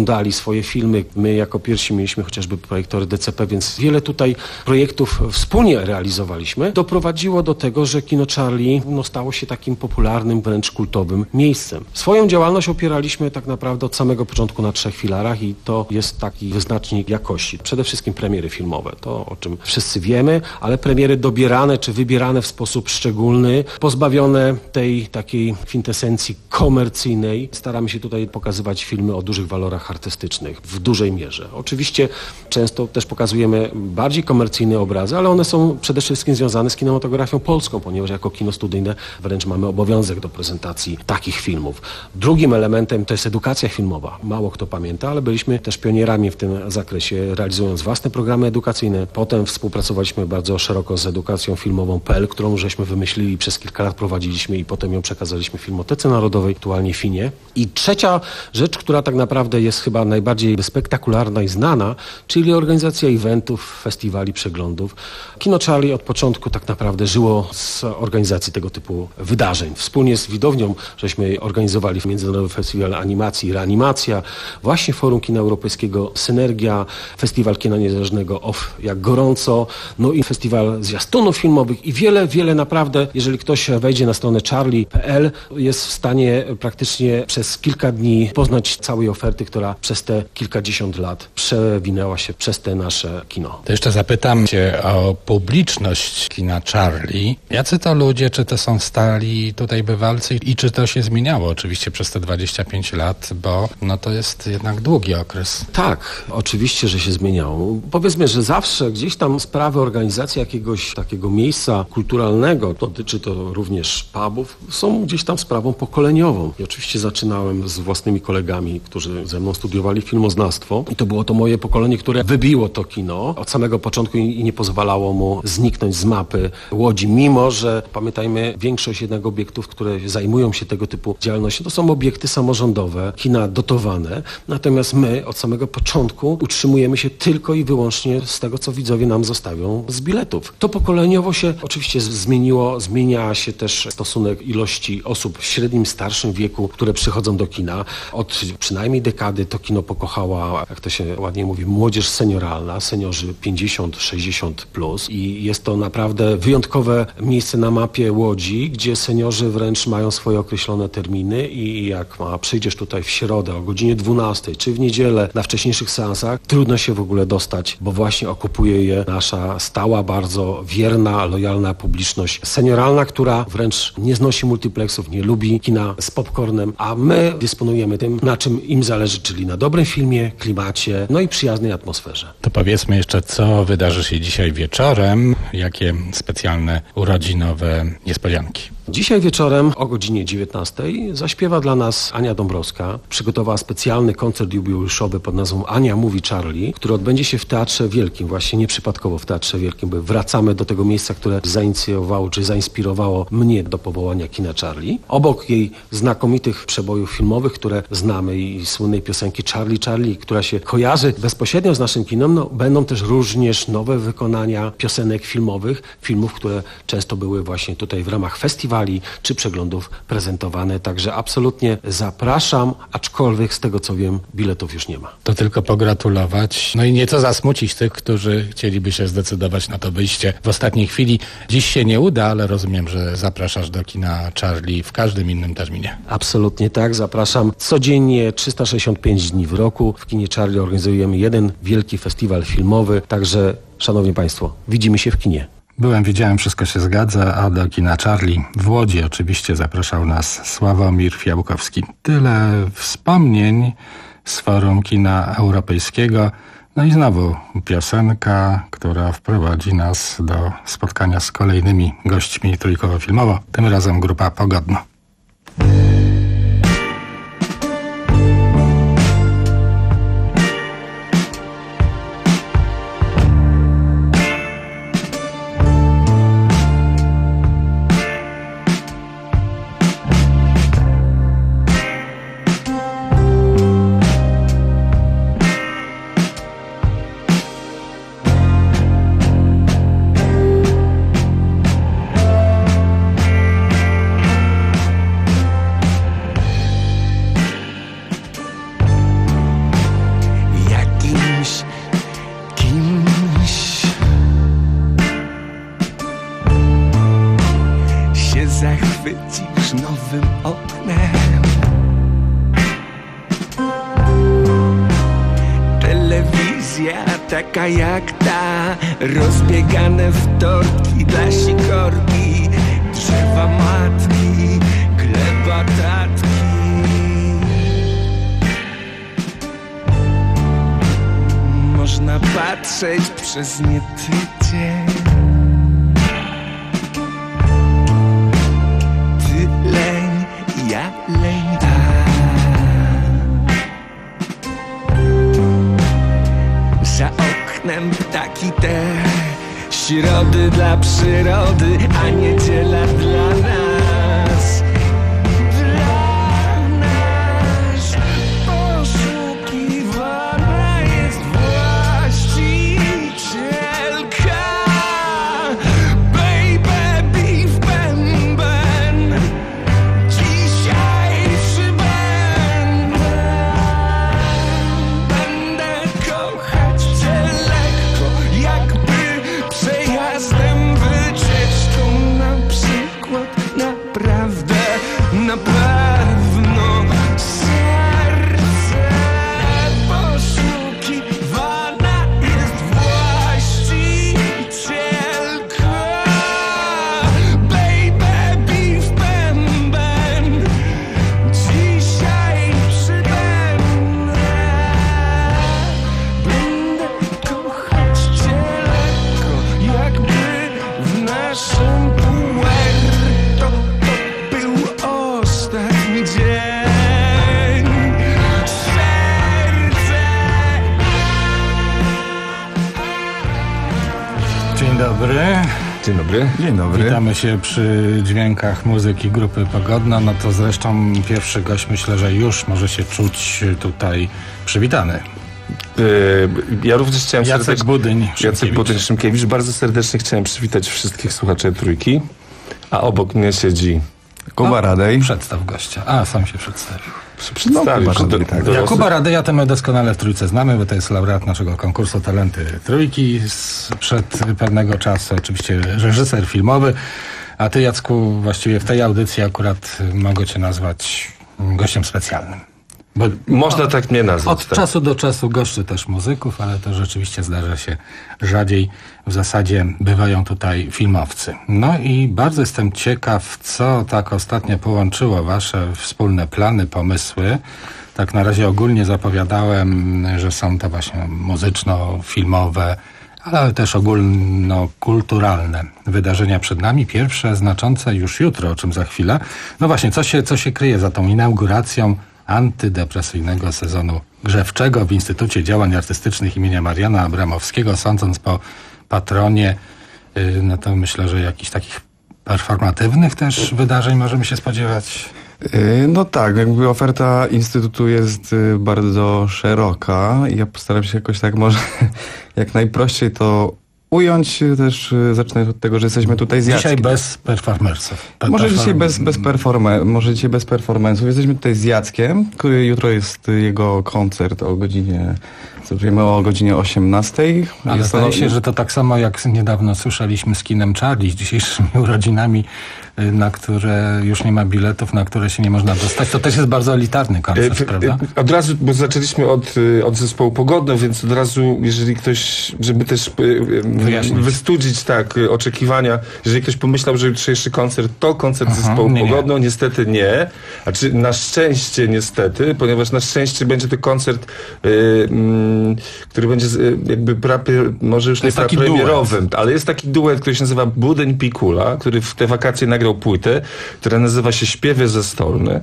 oglądali swoje filmy. My jako pierwsi mieliśmy chociażby projektory D C P, więc wiele tutaj projektów wspólnie realizowaliśmy. Doprowadziło do tego, że Kino Charlie no, stało się takim popularnym, wręcz kultowym miejscem. Swoją działalność opieraliśmy tak naprawdę od samego początku na trzech filarach i to jest taki wyznacznik jakości. Przede wszystkim premiery filmowe, to o czym wszyscy wiemy, ale premiery dobierane czy wybierane w sposób szczególny, pozbawione tej takiej kwintesencji komercyjnej. Staramy się tutaj pokazywać filmy o dużych walorach artystycznych w dużej mierze. Oczywiście często też pokazujemy bardziej komercyjne obrazy, ale one są przede wszystkim związane z kinematografią polską, ponieważ jako kino studyjne wręcz mamy obowiązek do prezentacji takich filmów. Drugim elementem to jest edukacja filmowa. Mało kto pamięta, ale byliśmy też pionierami w tym zakresie, realizując własne programy edukacyjne. Potem współpracowaliśmy bardzo szeroko z edukacją filmową kropka p l, którą żeśmy wymyślili i przez kilka lat prowadziliśmy i potem ją przekazaliśmy Filmotece Narodowej, aktualnie Finie. I trzecia rzecz, która tak naprawdę jest chyba najbardziej spektakularna i znana, czyli organizacja eventów, festiwali, przeglądów. Kino Charlie od początku tak naprawdę żyło z organizacji tego typu wydarzeń. Wspólnie z widownią żeśmy organizowali Międzynarodowy Festiwal Animacji i Reanimacja, właśnie Forum Kina Europejskiego Synergia, Festiwal Kina Niezależnego O F Jak Gorąco, no i Festiwal Zwiastunów Filmowych i wiele, wiele naprawdę, jeżeli ktoś wejdzie na stronę charlie kropka p l, jest w stanie praktycznie przez kilka dni poznać całej oferty, która przez te kilkadziesiąt lat przewinęła się przez te nasze kino. To jeszcze zapytam Cię o publiczność kina Charlie. Jacy to ludzie, czy to są stali tutaj bywalcy i czy to się zmieniało oczywiście przez te dwadzieścia pięć lat, bo no to jest jednak długi okres. Tak, oczywiście, że się zmieniało. Powiedzmy, że zawsze gdzieś tam sprawy organizacji jakiegoś takiego miejsca kulturalnego, dotyczy to również pubów, są gdzieś tam sprawą pokoleniową. I oczywiście zaczynałem z własnymi kolegami, którzy ze mną studiowali filmoznawstwo i to było to moje pokolenie, które wybiło to kino od samego początku i nie pozwalało mu zniknąć z mapy Łodzi, mimo że pamiętajmy, większość jednak obiektów, które zajmują się tego typu działalnością, to są obiekty samorządowe, kina dotowane, natomiast my od samego początku utrzymujemy się tylko i wyłącznie z tego, co widzowie nam zostawią z biletów. To pokoleniowo się oczywiście zmieniło, zmienia się też stosunek ilości osób w średnim, starszym wieku, które przychodzą do kina. Od przynajmniej dekady to kino pokochała, jak to się ładnie mówi, młodzież senioralna, seniorzy pięćdziesiąt sześćdziesiąt plus i jest to naprawdę wyjątkowe miejsce na mapie Łodzi, gdzie seniorzy wręcz mają swoje określone terminy i jak ma, przyjdziesz tutaj w środę o godzinie dwunastej czy w niedzielę na wcześniejszych seansach, trudno się w ogóle dostać, bo właśnie okupuje je nasza stała, bardzo wierna, lojalna publiczność senioralna, która wręcz nie znosi multiplexów, nie lubi kina z popcornem, a my dysponujemy tym, na czym im zależy, czyli na dobrym filmie, klimacie, no i przyjaznej atmosferze. To powiedzmy jeszcze, co wydarzy się dzisiaj wieczorem, jakie specjalne urodzinowe niespodzianki. Dzisiaj wieczorem o godzinie dziewiętnastej zaśpiewa dla nas Ania Dąbrowska. Przygotowała specjalny koncert jubileuszowy pod nazwą Ania mówi Charlie, który odbędzie się w Teatrze Wielkim, właśnie nieprzypadkowo w Teatrze Wielkim, bo wracamy do tego miejsca, które zainicjowało czy zainspirowało mnie do powołania kina Charlie. Obok jej znakomitych przebojów filmowych, które znamy i słynnej piosenki Charlie Charlie, która się kojarzy bezpośrednio z naszym kinem, no, będą też również nowe wykonania piosenek filmowych, filmów, które często były właśnie tutaj w ramach festiwalu czy przeglądów prezentowane, także absolutnie zapraszam, aczkolwiek z tego co wiem, biletów już nie ma. To tylko pogratulować, no i nieco zasmucić tych, którzy chcieliby się zdecydować na to wyjście w ostatniej chwili. Dziś się nie uda, ale rozumiem, że zapraszasz do kina Charlie w każdym innym terminie. Absolutnie tak, zapraszam codziennie, trzysta sześćdziesiąt pięć dni w roku. W kinie Charlie organizujemy jeden wielki festiwal filmowy, także szanowni państwo, widzimy się w kinie. Byłem, widziałem, wszystko się zgadza, a do kina Charlie w Łodzi oczywiście zapraszał nas Sławomir Fiałkowski. Tyle wspomnień z Forum Kina Europejskiego. No i znowu piosenka, która wprowadzi nas do spotkania z kolejnymi gośćmi trójkowo-filmowo, tym razem grupa Pogodno. Wizja taka jak ta, rozbiegane w torki dla sikorki, drzewa matki, gleba tatki. Można patrzeć przez nie tydzień. Ty leń, ja leń. Za oknem ptaki te, środy dla przyrody, a niedziela dla nas. Dla nas poszukiwana jest właścicielka. Baby, beef bęben, dzisiaj przybędę. Będę kochać cię lekko, jakby przejazdem, wycieczką na przykład. Naprawdę, na pewno serce poszukiwana jest właścicielka. Baby, beef bęben, dzisiaj przybędę. Będę kochać cię lekko, jakby w naszym Puerto to był ostatni dzień. Serce. Dzień dobry. Dzień dobry. Dzień dobry. Witamy się przy dźwiękach muzyki grupy Pogodna. No to zresztą pierwszy gość, myślę, że już może się czuć tutaj przywitany. Yy, ja również chciałem Jacek serdecznie... Budyń, Jacek Budyń, Szymkiewicz. Bardzo serdecznie chciałem przywitać wszystkich słuchaczy Trójki. A obok mnie siedzi Kuba no, Radej. Przedstaw gościa. A, sam się przedstawił. Się przedstawił. No, do, do, tak. Jakuba Radeja to my doskonale w Trójce znamy, bo to jest laureat naszego konkursu Talenty Trójki. Sprzed pewnego czasu oczywiście reżyser filmowy. A ty, Jacku, właściwie w tej audycji akurat mogę cię nazwać gościem specjalnym. Bo Można tak mnie nazwać. Od tak. czasu do czasu goszczy też muzyków, ale to rzeczywiście zdarza się rzadziej. W zasadzie bywają tutaj filmowcy. No i bardzo jestem ciekaw, co tak ostatnio połączyło wasze wspólne plany, pomysły. Tak na razie ogólnie zapowiadałem, że są to właśnie muzyczno-filmowe, ale też ogólnokulturalne wydarzenia przed nami. Pierwsze znaczące już jutro, o czym za chwilę. No właśnie, co się, co się kryje za tą inauguracją antydepresyjnego sezonu grzewczego w Instytucie Działań Artystycznych imienia Mariana Abramowskiego, sądząc po patronie, yy, no to myślę, że jakichś takich performatywnych też wydarzeń możemy się spodziewać. Yy, No tak, jakby oferta Instytutu jest y, bardzo szeroka i ja postaram się jakoś tak może jak najprościej to ująć. Też y, zacznę od tego, że jesteśmy tutaj z Jackiem. Dzisiaj bez performersów. Per Może perform- dzisiaj bez, bez, performe- może dzisiaj bez performance'ów. Jesteśmy tutaj z Jackiem, który jutro jest jego koncert o godzinie, co wiemy, o godzinie osiemnastej. Ale jest zdaje to, się, że to tak samo jak niedawno słyszeliśmy z kinem Charlie, z dzisiejszymi urodzinami, y, na które już nie ma biletów, na które się nie można dostać. To też jest bardzo elitarny koncert, E, prawda? e, Od razu, bo zaczęliśmy od, y, od zespołu Pogodno, więc od razu, jeżeli ktoś, żeby też y, y, Wyjaśnić. wystudzić tak y, oczekiwania, jeżeli ktoś pomyślał, że jutrzejszy koncert to koncert Aha, zespołu nie, nie. Pogodno, niestety nie. A czy na szczęście niestety, ponieważ na szczęście będzie to koncert, y, mm, który będzie z, y, jakby prawie, może już To nie jest taki premierowym, ale jest taki duet, który się nazywa Budyń Pikula, który w te wakacje nagrał płytę, która nazywa się Śpiewy zestolne.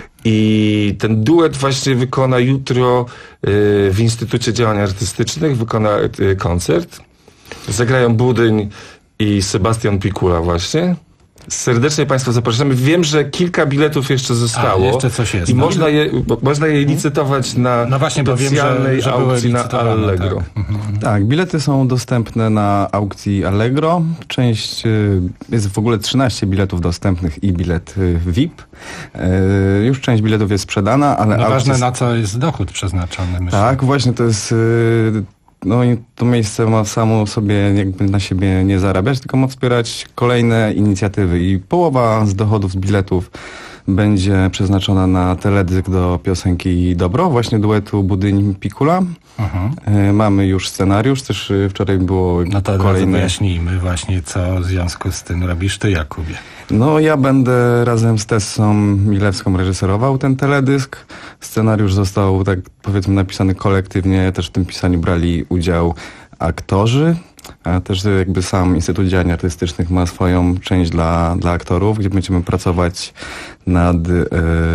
I ten duet właśnie wykona jutro y, w Instytucie Działań Artystycznych, wykona y, koncert. Zagrają Budyń i Sebastian Pikula właśnie. Serdecznie Państwa zapraszamy. Wiem, że kilka biletów jeszcze zostało. A, jeszcze coś jest, I no. można je, bo, można je licytować na No właśnie, bo wiem, że- specjalnej że były aukcji na licytowane, Allegro. tak. Tak, bilety są dostępne na aukcji Allegro. Część, y, jest w ogóle trzynaście biletów dostępnych i bilet y, V I P. Y, już część biletów jest sprzedana, ale No aukcja... ważne, na co jest dochód przeznaczony, myślę. Tak, właśnie to jest... y, No i to miejsce ma samo sobie jakby na siebie nie zarabiać, tylko ma wspierać kolejne inicjatywy i połowa z dochodów z biletów będzie przeznaczona na teledysk do piosenki Dobro, właśnie duetu Budyń Pikula. Mhm. E, mamy już scenariusz, też e, wczoraj było No to kolejne... wyjaśnijmy właśnie, co w związku z tym robisz ty, Jakubie. No ja będę razem z Tessą Milewską reżyserował ten teledysk. Scenariusz został, tak powiedzmy, napisany kolektywnie. Też w tym pisaniu brali udział aktorzy. A też jakby sam Instytut Działań Artystycznych ma swoją część dla, dla aktorów, gdzie będziemy pracować nad... Yy,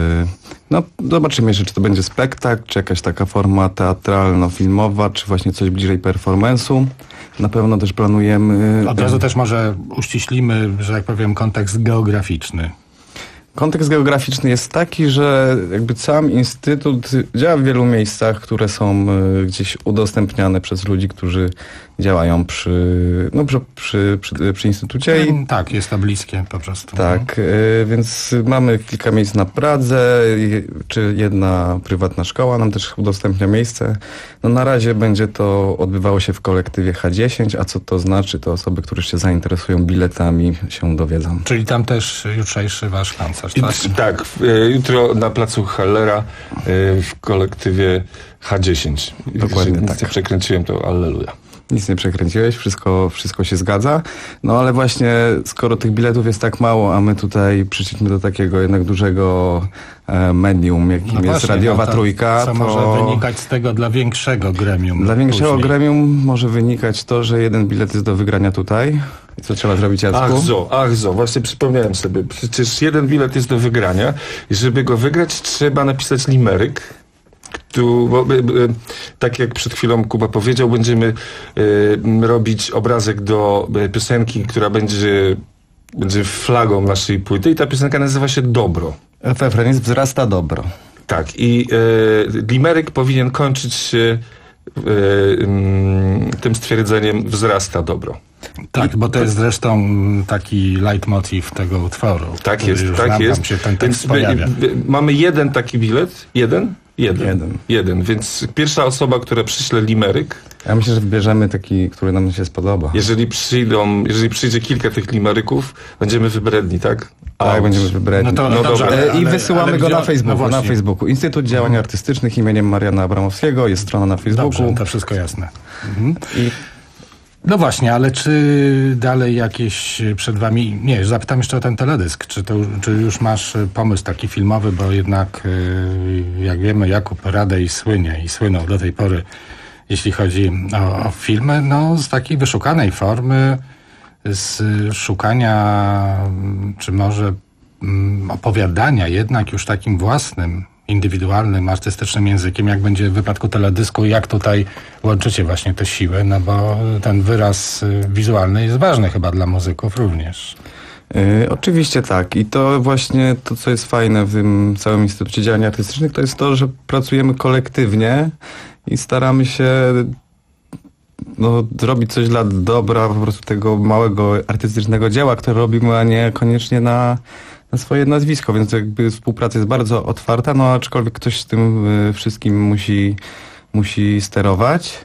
no zobaczymy jeszcze, czy to będzie spektakl, czy jakaś taka forma teatralno-filmowa, czy właśnie coś bliżej performance'u. Na pewno też planujemy... Od razu też może uściślimy, że tak powiem, kontekst geograficzny. Kontekst geograficzny jest taki, że jakby sam Instytut działa w wielu miejscach, które są y, gdzieś udostępniane przez ludzi, którzy działają przy, no, przy, przy, przy, przy Instytucie. I, tak, jest to bliskie po prostu. Tak, y, więc mamy kilka miejsc na Pradze, y, czy jedna prywatna szkoła nam też udostępnia miejsce. No na razie będzie to odbywało się w kolektywie H dziesięć, a co to znaczy, to osoby, które się zainteresują biletami, się dowiedzą. Czyli tam też jutrzejszy wasz koncert, tak? Tak, jutro na placu Hallera w kolektywie H dziesięć. Dokładnie Nic tak. nie przekręciłem, to alleluja. Nic nie przekręciłeś, wszystko, wszystko się zgadza. No ale właśnie, skoro tych biletów jest tak mało, a my tutaj przyszliśmy do takiego jednak dużego e, medium, jakim no jest właśnie, radiowa no to, trójka, co to... może wynikać z tego dla większego gremium? Dla większego później. gremium może wynikać to, że jeden bilet jest do wygrania tutaj. I co trzeba zrobić, Jacku? Ach zo, ach zo, właśnie przypomniałem sobie. Przecież jeden bilet jest do wygrania i żeby go wygrać, trzeba napisać limeryk. Tu, bo, y, y, tak jak przed chwilą Kuba powiedział, będziemy y, robić obrazek do y, piosenki, która będzie, będzie flagą naszej płyty i ta piosenka nazywa się Dobro. Refren jest Wzrasta Dobro. Tak, i y, limeryk powinien kończyć się y, y, tym stwierdzeniem Wzrasta Dobro. Tak, bo to jest zresztą taki leitmotiv tego utworu. Tak jest, już tak nam jest. Tam się ten tekst Więc pojawia. my, my, mamy jeden taki bilet. Jeden? Jeden. Jeden. Jeden. Więc pierwsza osoba, która przyśle limeryk. Ja myślę, że wybierzemy taki, który nam się spodoba. Jeżeli przyjdą, jeżeli przyjdzie kilka tych limeryków, będziemy wybredni, tak? Tak, Ouch. będziemy wybredni. No to- no dobrze, dobra. ale- I wysyłamy ale go gdzie- na no Facebooku. właśnie. na Facebooku. Instytut Działań Artystycznych imieniem Mariana Abramowskiego. Jest strona na Facebooku. Dobrze, to wszystko jasne. Mhm. I No właśnie, ale czy dalej jakieś przed wami... Nie, zapytam jeszcze o ten teledysk. Czy, to, czy już masz pomysł taki filmowy, bo jednak, yy, jak wiemy, Jakub Radej słynie i słynął do tej pory, jeśli chodzi o, o filmy, no z takiej wyszukanej formy, z szukania, czy może mm, opowiadania jednak już takim własnym, indywidualnym, artystycznym językiem, jak będzie w wypadku teledysku, jak tutaj łączycie właśnie te siły, no bo ten wyraz y, wizualny jest ważny chyba dla muzyków również. Yy, oczywiście tak. I to właśnie to, co jest fajne w tym całym Instytucie Działań Artystycznych, to jest to, że pracujemy kolektywnie i staramy się no, zrobić coś dla dobra po prostu tego małego artystycznego dzieła, które robimy, a nie koniecznie na, na swoje nazwisko, więc jakby współpraca jest bardzo otwarta, no aczkolwiek ktoś z tym y, wszystkim musi, musi sterować.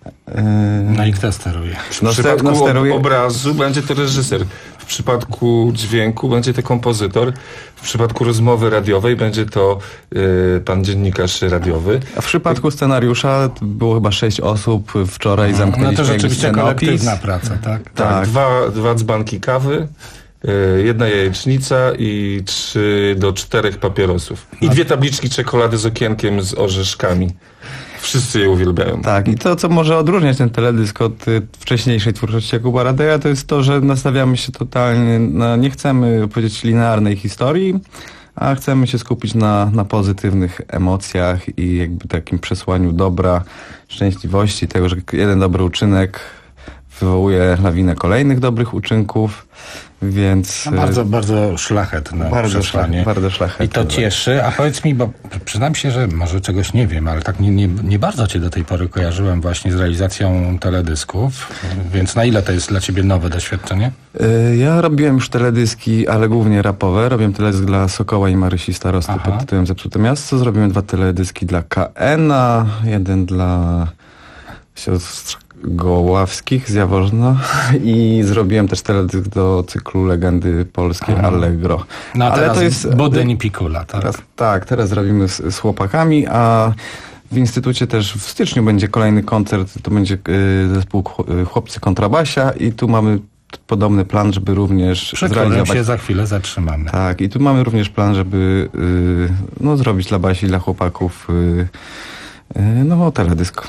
No i kto steruje? W No, przypadku no, steruje- ob- obrazu będzie to reżyser. W przypadku dźwięku będzie to kompozytor. W przypadku rozmowy radiowej będzie to y, pan dziennikarz radiowy. A w przypadku scenariusza było chyba sześć osób, wczoraj No zamknęliśmy to rzeczywiście jakby scenopis. kolektywna praca, tak? Tak, Tak. Dwa, dwa dzbanki kawy, y, jedna jajecznica i trzy do czterech papierosów. I dwie tabliczki czekolady z okienkiem z orzeszkami. Wszyscy je uwielbiają. Tak, i to, co może odróżniać ten teledysk od y, wcześniejszej twórczości Jakuba Radeja, to jest to, że nastawiamy się totalnie na, nie chcemy powiedzieć linearnej historii, a chcemy się skupić na, na pozytywnych emocjach i jakby takim przesłaniu dobra, szczęśliwości, tego, że jeden dobry uczynek wywołuje lawinę kolejnych dobrych uczynków, więc... No bardzo, bardzo szlachetne Bardzo przesłanie. szlachetne, bardzo szlachetne. I to cieszy. A powiedz mi, bo przyznam się, że może czegoś nie wiem, ale tak nie, nie, nie bardzo cię do tej pory kojarzyłem właśnie z realizacją teledysków, więc na ile to jest dla ciebie nowe doświadczenie? Y, Ja robiłem już teledyski, ale głównie rapowe. Robiłem teledysk dla Sokoła i Marysi Starosty Aha. pod tytułem Zepsute Miasto. Zrobiłem dwa teledyski dla K N a, jeden dla sióstr Goławskich z Jaworzna i zrobiłem też teledysk do cyklu Legendy Polskie Aha. Allegro. No a ale teraz to jest Budyń i Pikula, tak? Teraz, tak, teraz robimy z, z chłopakami, a w Instytucie też w styczniu będzie kolejny koncert, to będzie y, zespół Chłopcy Kontrabasia i tu mamy podobny plan, żeby również Przy którym zrealizować... się za chwilę zatrzymamy. Tak, i tu mamy również plan, żeby y, no, zrobić dla Basi, dla chłopaków y, y, no, teledysk.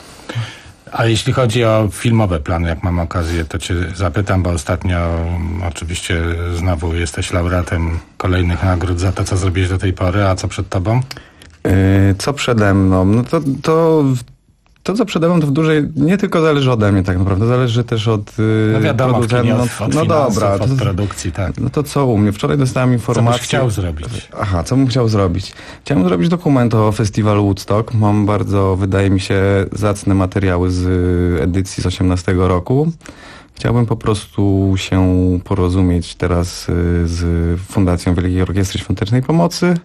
A jeśli chodzi o filmowe plany, jak mam okazję, to cię zapytam, bo ostatnio um, oczywiście znowu jesteś laureatem kolejnych nagród za to, co zrobiłeś do tej pory, a co przed tobą? Yy, co przede mną? No to, to, to, co przede mną, to w dużej nie tylko zależy ode mnie tak naprawdę, zależy też od yy, No wiadomo, producenta. od, od no finansów, dobra, od to, produkcji, tak. No to co u mnie? Wczoraj dostałem informację... Co byś chciał zrobić? Aha, co bym chciał zrobić? Chciałem zrobić dokument o festiwalu Woodstock. Mam bardzo, wydaje mi się, zacne materiały z edycji z osiemnastego roku. Chciałbym po prostu się porozumieć teraz z Fundacją Wielkiej Orkiestry Świątecznej Pomocy,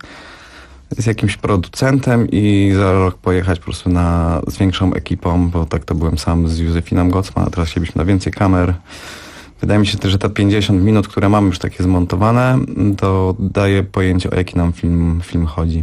z jakimś producentem i za rok pojechać po prostu na, z większą ekipą, bo tak to byłem sam z Józefiną Gocman, a teraz chcielibyśmy na więcej kamer. Wydaje mi się też, że te pięćdziesiąt minut, które mamy już takie zmontowane, to daje pojęcie, o jaki nam film, film chodzi.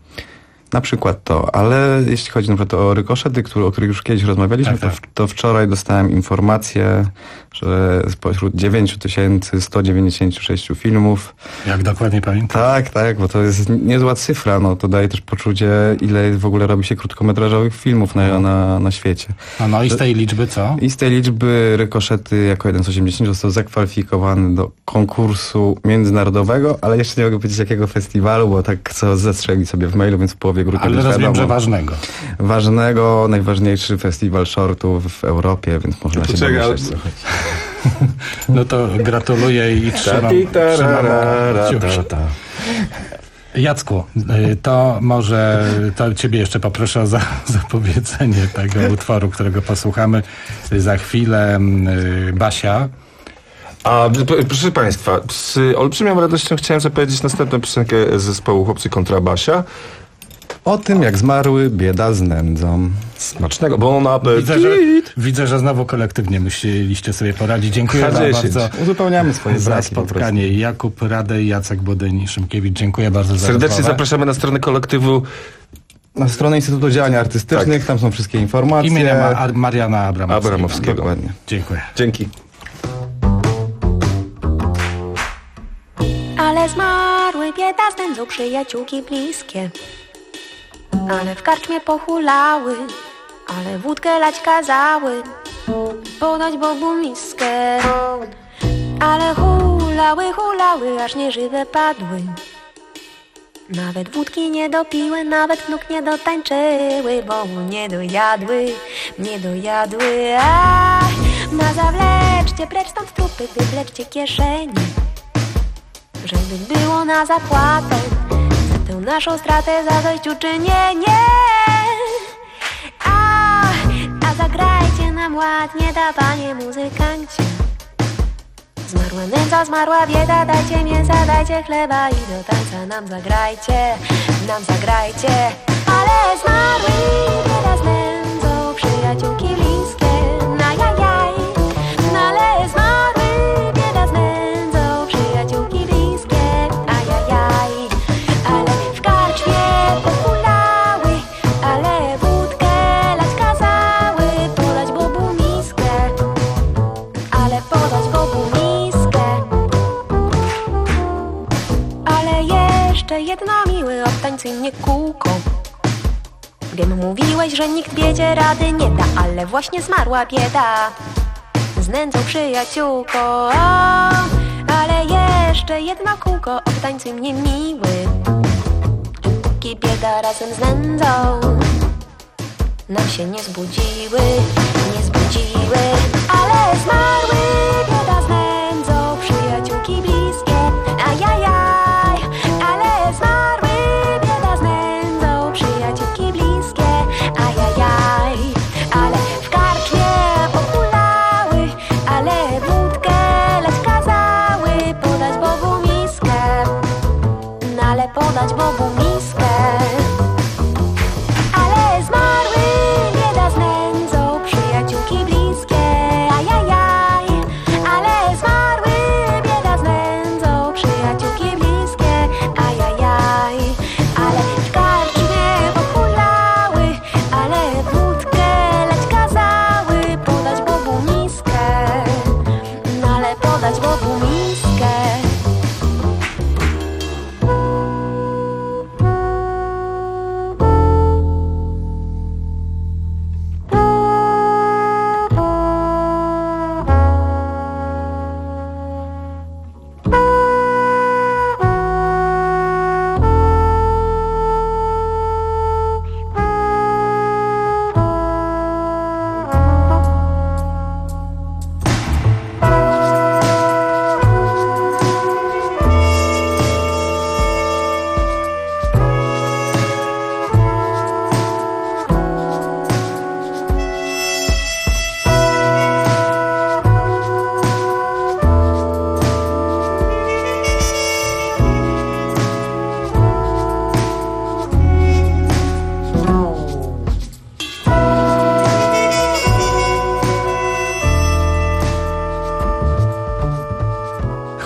Na przykład to, ale jeśli chodzi na przykład o rykoszety, który, o których już kiedyś rozmawialiśmy, tak, tak. To, to wczoraj dostałem informację, że spośród dziewięć tysięcy sto dziewięćdziesiąt sześć filmów... Jak dokładnie pamiętam? Tak, tak, bo to jest niezła cyfra, no to daje też poczucie, ile w ogóle robi się krótkometrażowych filmów na, na, na świecie. No, no i z tej liczby co? I z tej liczby rykoszety jako jeden z osiemdziesięciu został zakwalifikowany do konkursu międzynarodowego, ale jeszcze nie mogę powiedzieć jakiego festiwalu, bo tak co zastrzeli sobie w mailu, więc w połowie grupy ale rozumiem, wiadomo. że ważnego. Ważnego, najważniejszy festiwal shortów w Europie, więc można się domyśleć, co chodzi. No to gratuluję i trzymam, trzymam kciuki. Jacku, to może to ciebie jeszcze poproszę o za, zapowiedzenie tego utworu, którego posłuchamy za chwilę. Basia. A proszę Państwa, z olbrzymią radością chciałem zapowiedzieć następną piosenkę zespołu Chłopcy Kontrabasia. O tym, jak zmarły bieda z nędzą. Smacznego, bo ona... Widzę, że, widzę, że znowu kolektywnie musieliście sobie poradzić. Dziękuję wam bardzo. Uzupełniamy swoje za spotkanie. Jakub Radej, Jacek Budyń, Szymkiewicz. Dziękuję bardzo za Serdecznie rozmowę. zapraszamy na stronę kolektywu. Na stronę Instytutu Działań Artystycznych, tak. Tam są wszystkie informacje. Imienia Ma Mariana Abramowskiego. Abramowskiego. Dokładnie. Dziękuję. Dzięki. Ale zmarły bieda z nędzą przyjaciółki bliskie. Ale w karczmie pohulały, ale wódkę lać kazały, podać Bogu miskę. Ale hulały, hulały, aż nieżywe padły. Nawet wódki nie dopiły, nawet nóg nie dotańczyły, bo nie dojadły, nie dojadły. Ach, na zawleczcie precz stąd trupy, wywleczcie kieszenie, żeby było na zapłatę tę naszą stratę, za zadośćuczynienie. A, a zagrajcie nam ładnie, da panie muzykancie. Zmarła nędza, zmarła bieda, dajcie mięsa, dajcie chleba i do tańca nam zagrajcie, nam zagrajcie. Ale zmarły bieda z nędzą, przyjaciółki bliskie, na jajaj. No ale zmarły bieda z nędzą, przyjaciółki bliskie, ajajaj. Ale w karczmie pohulały, ale wódkę lać kazały, podać Bogu miskę, ale podać Bogu miskę. Ale jeszcze jedno miły, obtańcuj mnie kółką. Wiem, mówiłeś, że nikt biedzie rady nie da, ale właśnie zmarła bieda z nędzą przyjaciółko. O, ale jeszcze jedno kółko, obtańcuj mnie miły. Póki bieda razem z nędzą nam się nie zbudziły, nie zbudziły. Ale zmarły bieda z nędzą, przyjaciółki bliskie, ajajaj. Ale zmarły bieda z nędzą, przyjaciółki bliskie, ajajaj. Ale w karczmie pohulały, ale wódkę lać kazały, podać Bogu miskę, no ale podać Bogu miskę. Ale zmarły bieda z nędzą, przyjaciółki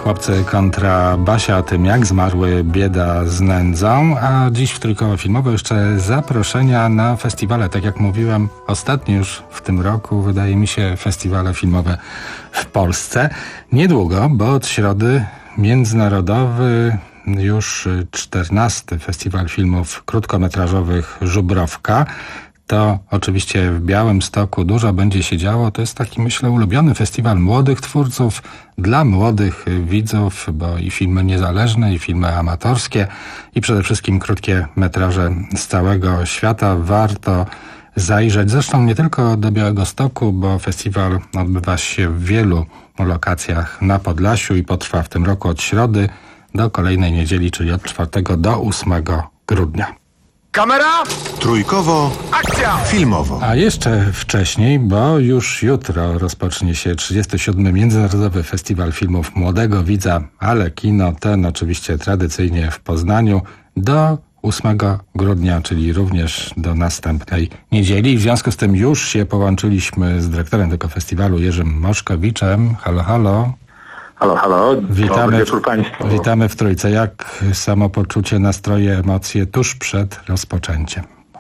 Chłopcy kontra Basia, tym jak zmarły bieda z nędzą, a dziś w Trójkoło Filmowe jeszcze zaproszenia na festiwale. Tak jak mówiłem, ostatni już w tym roku, wydaje mi się, festiwale filmowe w Polsce. Niedługo, bo od środy międzynarodowy już czternasty Festiwal Filmów Krótkometrażowych Żubrowka. To oczywiście w Białymstoku dużo będzie się działo. To jest taki, myślę, ulubiony festiwal młodych twórców, dla młodych widzów, bo i filmy niezależne, i filmy amatorskie, i przede wszystkim krótkie metraże z całego świata. Warto zajrzeć. Zresztą nie tylko do Białegostoku, bo festiwal odbywa się w wielu lokacjach na Podlasiu i potrwa w tym roku od środy do kolejnej niedzieli, czyli od czwartego do ósmego grudnia. Kamera! Trójkowo. Akcja! Filmowo. A jeszcze wcześniej, bo już jutro rozpocznie się trzydziesty siódmy Międzynarodowy Festiwal Filmów Młodego Widza, ale kino ten oczywiście tradycyjnie w Poznaniu do ósmego grudnia, czyli również do następnej niedzieli. W związku z tym już się połączyliśmy z dyrektorem tego festiwalu, Jerzym Moszkowiczem. Halo, halo. Halo, halo. Witamy, Dobry wieczór Państwu. Witamy w Trójce. Jak samopoczucie, nastroje, emocje tuż przed rozpoczęciem?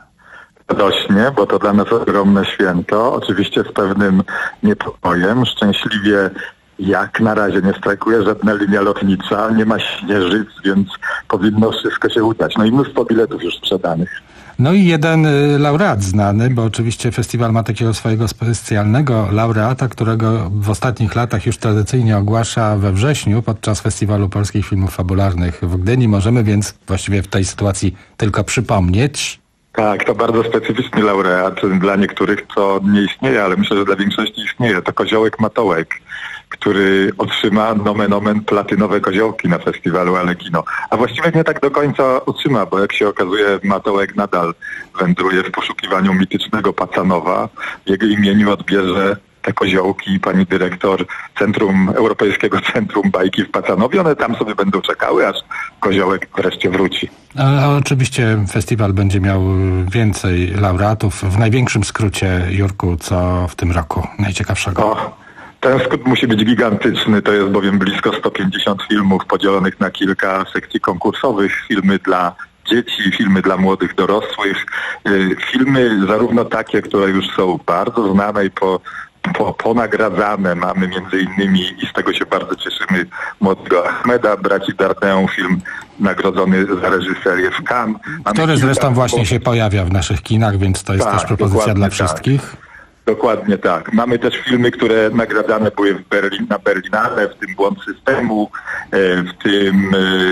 Radośnie, bo to dla nas ogromne święto. Oczywiście z pewnym niepokojem. Szczęśliwie jak na razie nie strajkuje żadna linia lotnicza, nie ma śnieżyc, więc powinno wszystko się udać. No i mnóstwo biletów już sprzedanych. No i jeden y, laureat znany, bo oczywiście festiwal ma takiego swojego specjalnego laureata, którego w ostatnich latach już tradycyjnie ogłasza we wrześniu podczas Festiwalu Polskich Filmów Fabularnych w Gdyni. Możemy więc właściwie w tej sytuacji tylko przypomnieć. Tak, to bardzo specyficzny laureat. Dla niektórych to nie istnieje, ale myślę, że dla większości istnieje. To Koziołek Matołek, który otrzyma nomen omen platynowe koziołki na festiwalu Ale Kino. A właściwie nie tak do końca otrzyma, bo jak się okazuje, Matołek nadal wędruje w poszukiwaniu mitycznego Pacanowa. W jego imieniu odbierze te koziołki pani dyrektor Centrum Europejskiego Centrum Bajki w Pacanowie. One tam sobie będą czekały, aż koziołek wreszcie wróci. A oczywiście festiwal będzie miał więcej laureatów. W największym skrócie, Jurku, co w tym roku najciekawszego? O. Ten skrót musi być gigantyczny, to jest bowiem blisko sto pięćdziesiąt filmów podzielonych na kilka sekcji konkursowych. Filmy dla dzieci, filmy dla młodych dorosłych, filmy zarówno takie, które już są bardzo znane i po, po, ponagradzane. Mamy między innymi, i z tego się bardzo cieszymy, młodego Ahmeda, braci Dardenne, film nagrodzony za reżyserię w Cannes. Mamy Który zresztą kilka... właśnie się pojawia w naszych kinach, więc to jest tak, też propozycja dla tak. wszystkich. Dokładnie tak. Mamy też filmy, które nagradzane były w Berlin, na Berlinale, w tym Błąd Systemu, w tym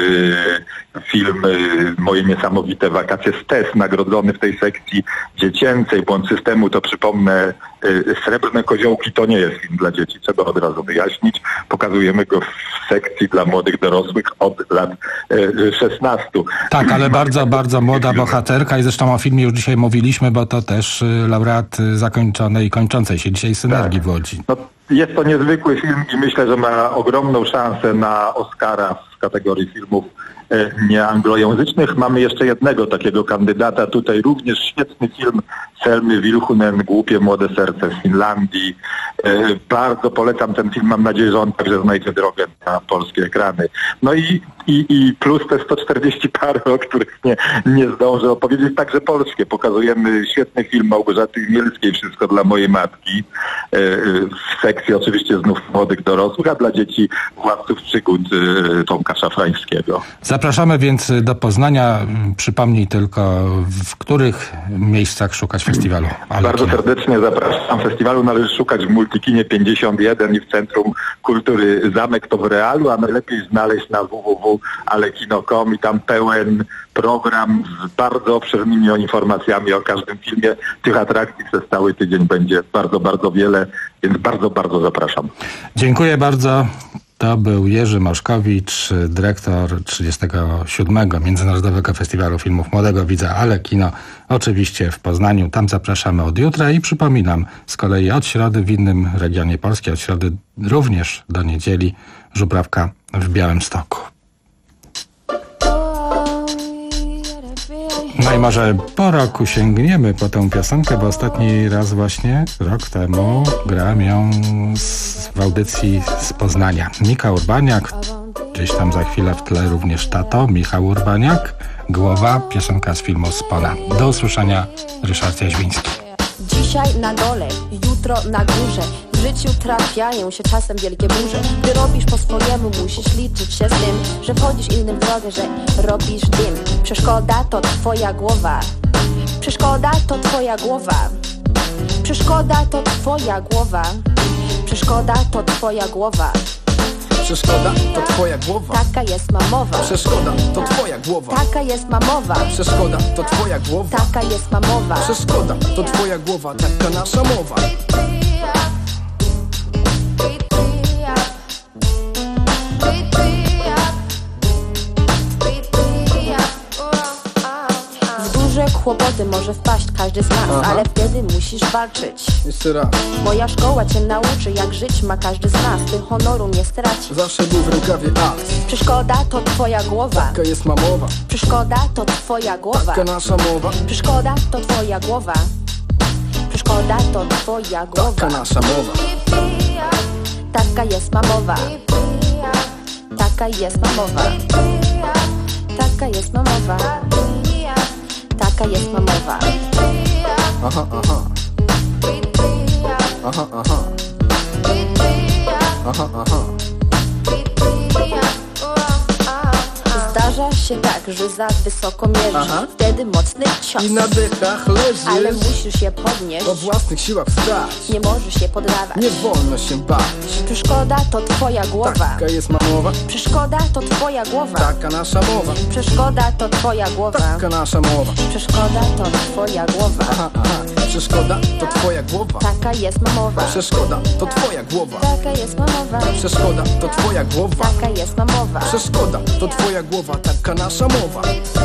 film Moje niesamowite wakacje z Tess, nagrodzony w tej sekcji dziecięcej. Błąd Systemu, to przypomnę, Srebrne koziołki to nie jest film dla dzieci, trzeba od razu wyjaśnić. Pokazujemy go w sekcji dla młodych dorosłych od lat szesnastu. Tak, ale bardzo, bardzo młoda bohaterka i zresztą o filmie już dzisiaj mówiliśmy, bo to też laureat zakończonej i kończącej się dzisiaj Synergii tak. w Łodzi. No, jest to niezwykły film i myślę, że ma ogromną szansę na Oscara w kategorii filmów nieanglojęzycznych. Mamy jeszcze jednego takiego kandydata. Tutaj również świetny film Selmy Vilhunen, Głupie młode serce z Finlandii. Bardzo polecam ten film. Mam nadzieję, że on także znajdzie drogę na polskie ekrany. No i, i, i plus te sto czterdzieści parę, o których nie, nie zdążę opowiedzieć, także polskie. Pokazujemy świetny film Małgorzaty Mielskiej, Wszystko dla mojej matki. W sekcji oczywiście znów młodych dorosłych, a dla dzieci Władców przygód Tomka Szafrańskiego. Zapraszamy więc do Poznania. Przypomnij tylko, w których miejscach szukać festiwalu. Ale Bardzo kino. serdecznie zapraszam. Festiwalu należy szukać w Multikinie pięćdziesiąt jeden i w Centrum Kultury Zamek to w Realu, a najlepiej znaleźć na w w w kropka alekino kropka com i tam pełen program z bardzo obszernymi informacjami o każdym filmie. Tych atrakcji przez cały tydzień będzie bardzo, bardzo wiele, więc bardzo, bardzo zapraszam. Dziękuję bardzo. To był Jerzy Moszkowicz, dyrektor trzydziestego siódmego Międzynarodowego Festiwalu Filmów Młodego Widza Ale Kino, oczywiście w Poznaniu. Tam zapraszamy od jutra i przypominam, z kolei od środy w innym regionie Polski, od środy również do niedzieli, Żubrowka w Białymstoku. No i może po roku sięgniemy po tę piosenkę, bo ostatni raz właśnie rok temu grałem ją z, w audycji z Poznania. Mika Urbaniak, Gdzieś tam za chwilę w tle również tato, Michał Urbaniak, Głowa, piosenka z filmu Spola. Do usłyszenia, Ryszard Jaźwiński. Dzisiaj na dole, jutro na górze. W życiu trafiają się czasem wielkie burze. Gdy robisz po swojemu, musisz liczyć się z tym, że wchodzisz innym w drogę, że robisz dym. Przeszkoda to twoja głowa. Przeszkoda to twoja głowa. Przeszkoda to twoja głowa. Przeszkoda to twoja głowa. Przeszkoda to twoja głowa. Taka jest mamowa. Przeszkoda to twoja głowa. Taka jest mamowa. Przeszkoda to twoja głowa. Taka jest mamowa. Przeszkoda to twoja głowa. Taka nasza mowa. Kłopoty może wpaść każdy z nas, aha, ale wtedy musisz walczyć. Jeszcze raz. Moja szkoła cię nauczy, jak żyć ma każdy z nas. Ty honoru nie straci. Zawsze był w rękawie akt. Przeszkoda to twoja głowa. Taka jest mamowa. Przeszkoda to twoja głowa. Taka nasza mowa. Przeszkoda to twoja głowa. Przeszkoda to twoja głowa. Taka nasza mowa. Taka jest mamowa. Taka jest mamowa. Taka jest mamowa. Taka jest mamowa. Aha, aha. Aha, aha. Aha, aha. Zdarza się tak, że za wysoko mierzysz, aha, wtedy mocny cios i na dechach leżysz, ale musisz się podnieść, o własnych siłach wstać. Nie możesz się poddawać. Nie wolno się bać. Przeszkoda to twoja głowa. Taka jest mamowa. Przeszkoda to twoja głowa. Taka nasza mowa. Przeszkoda to twoja głowa. Taka nasza mowa. Przeszkoda to twoja głowa. Aha, aha. Przeszkoda to twoja głowa. Taka jest mamowa. Przeszkoda to twoja głowa. Taka jest mamowa. Przeszkoda to twoja głowa. Taka jest mamowa. Przeszkoda to twoja głowa. Taka nasza mowa.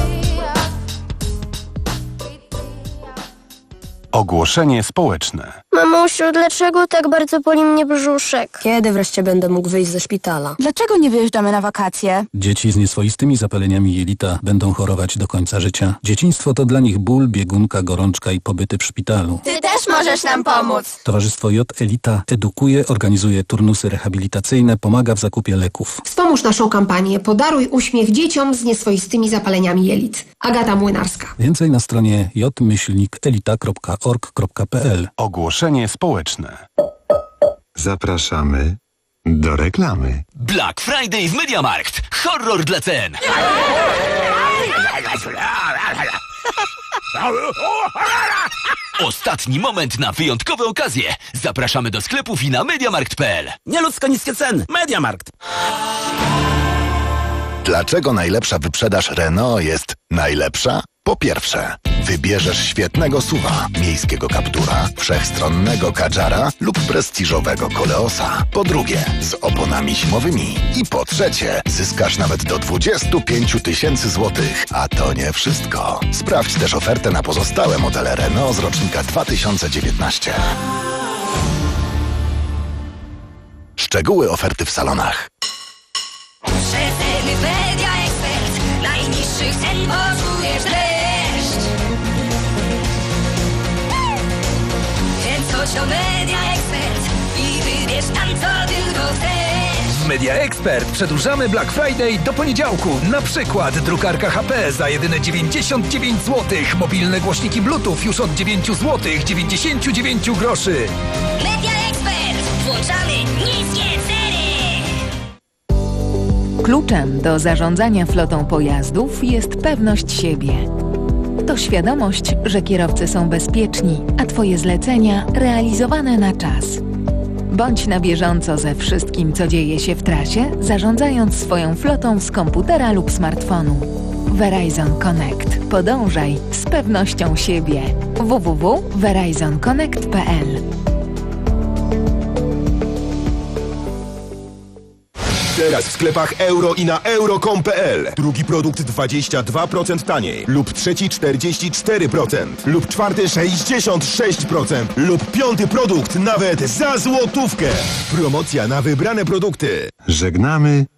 Ogłoszenie społeczne. Mamusiu, dlaczego tak bardzo boli mnie brzuszek? Kiedy wreszcie będę mógł wyjść ze szpitala? Dlaczego nie wyjeżdżamy na wakacje? Dzieci z nieswoistymi zapaleniami jelita będą chorować do końca życia. Dzieciństwo to dla nich ból, biegunka, gorączka i pobyty w szpitalu. Ty też możesz nam pomóc! Towarzystwo J Elita edukuje, organizuje turnusy rehabilitacyjne, pomaga w zakupie leków. Wspomóż naszą kampanię Podaruj uśmiech dzieciom z nieswoistymi zapaleniami jelit. Agata Młynarska. Więcej na stronie j myślnik elita kropka org kropka p l. Ogłoszenie społeczne. Zapraszamy do reklamy. Black Friday w MediaMarkt. Horror dla cen. Ostatni moment na wyjątkowe okazje. Zapraszamy do sklepów i na mediamarkt kropka p l. Nieludzko niskie ceny. MediaMarkt. Dlaczego najlepsza wyprzedaż Renault jest najlepsza? Po pierwsze, wybierzesz świetnego suwa, miejskiego Captura, wszechstronnego Kadżara lub prestiżowego Koleosa. Po drugie, z oponami zimowymi. I po trzecie, zyskasz nawet do dwadzieścia pięć tysięcy złotych. A to nie wszystko. Sprawdź też ofertę na pozostałe modele Renault z rocznika dwa tysiące dziewiętnastego. Szczegóły oferty w salonach. Przeceny Media Expert. Najniższych cen poczujesz dreszcz. Wiem coś o Media Expert i wybierz tam co tylko chcesz. W Media Expert przedłużamy Black Friday do poniedziałku. Na przykład drukarka H P za jedyne dziewięćdziesiąt dziewięć złotych. Mobilne głośniki Bluetooth już od dziewięć złotych dziewięćdziesiąt dziewięć groszy. Media Expert. Włączamy niskie ceny. Kluczem do zarządzania flotą pojazdów jest pewność siebie. To świadomość, że kierowcy są bezpieczni, a Twoje zlecenia realizowane na czas. Bądź na bieżąco ze wszystkim, co dzieje się w trasie, zarządzając swoją flotą z komputera lub smartfonu. Verizon Connect. Podążaj z pewnością siebie. w w w kropka verizon connect kropka p l. Teraz w sklepach euro i na euro kropka com kropka p l. Drugi produkt dwadzieścia dwa procent taniej. Lub trzeci czterdzieści cztery procent. Lub czwarty sześćdziesiąt sześć procent. Lub piąty produkt nawet za złotówkę. Promocja na wybrane produkty. Żegnamy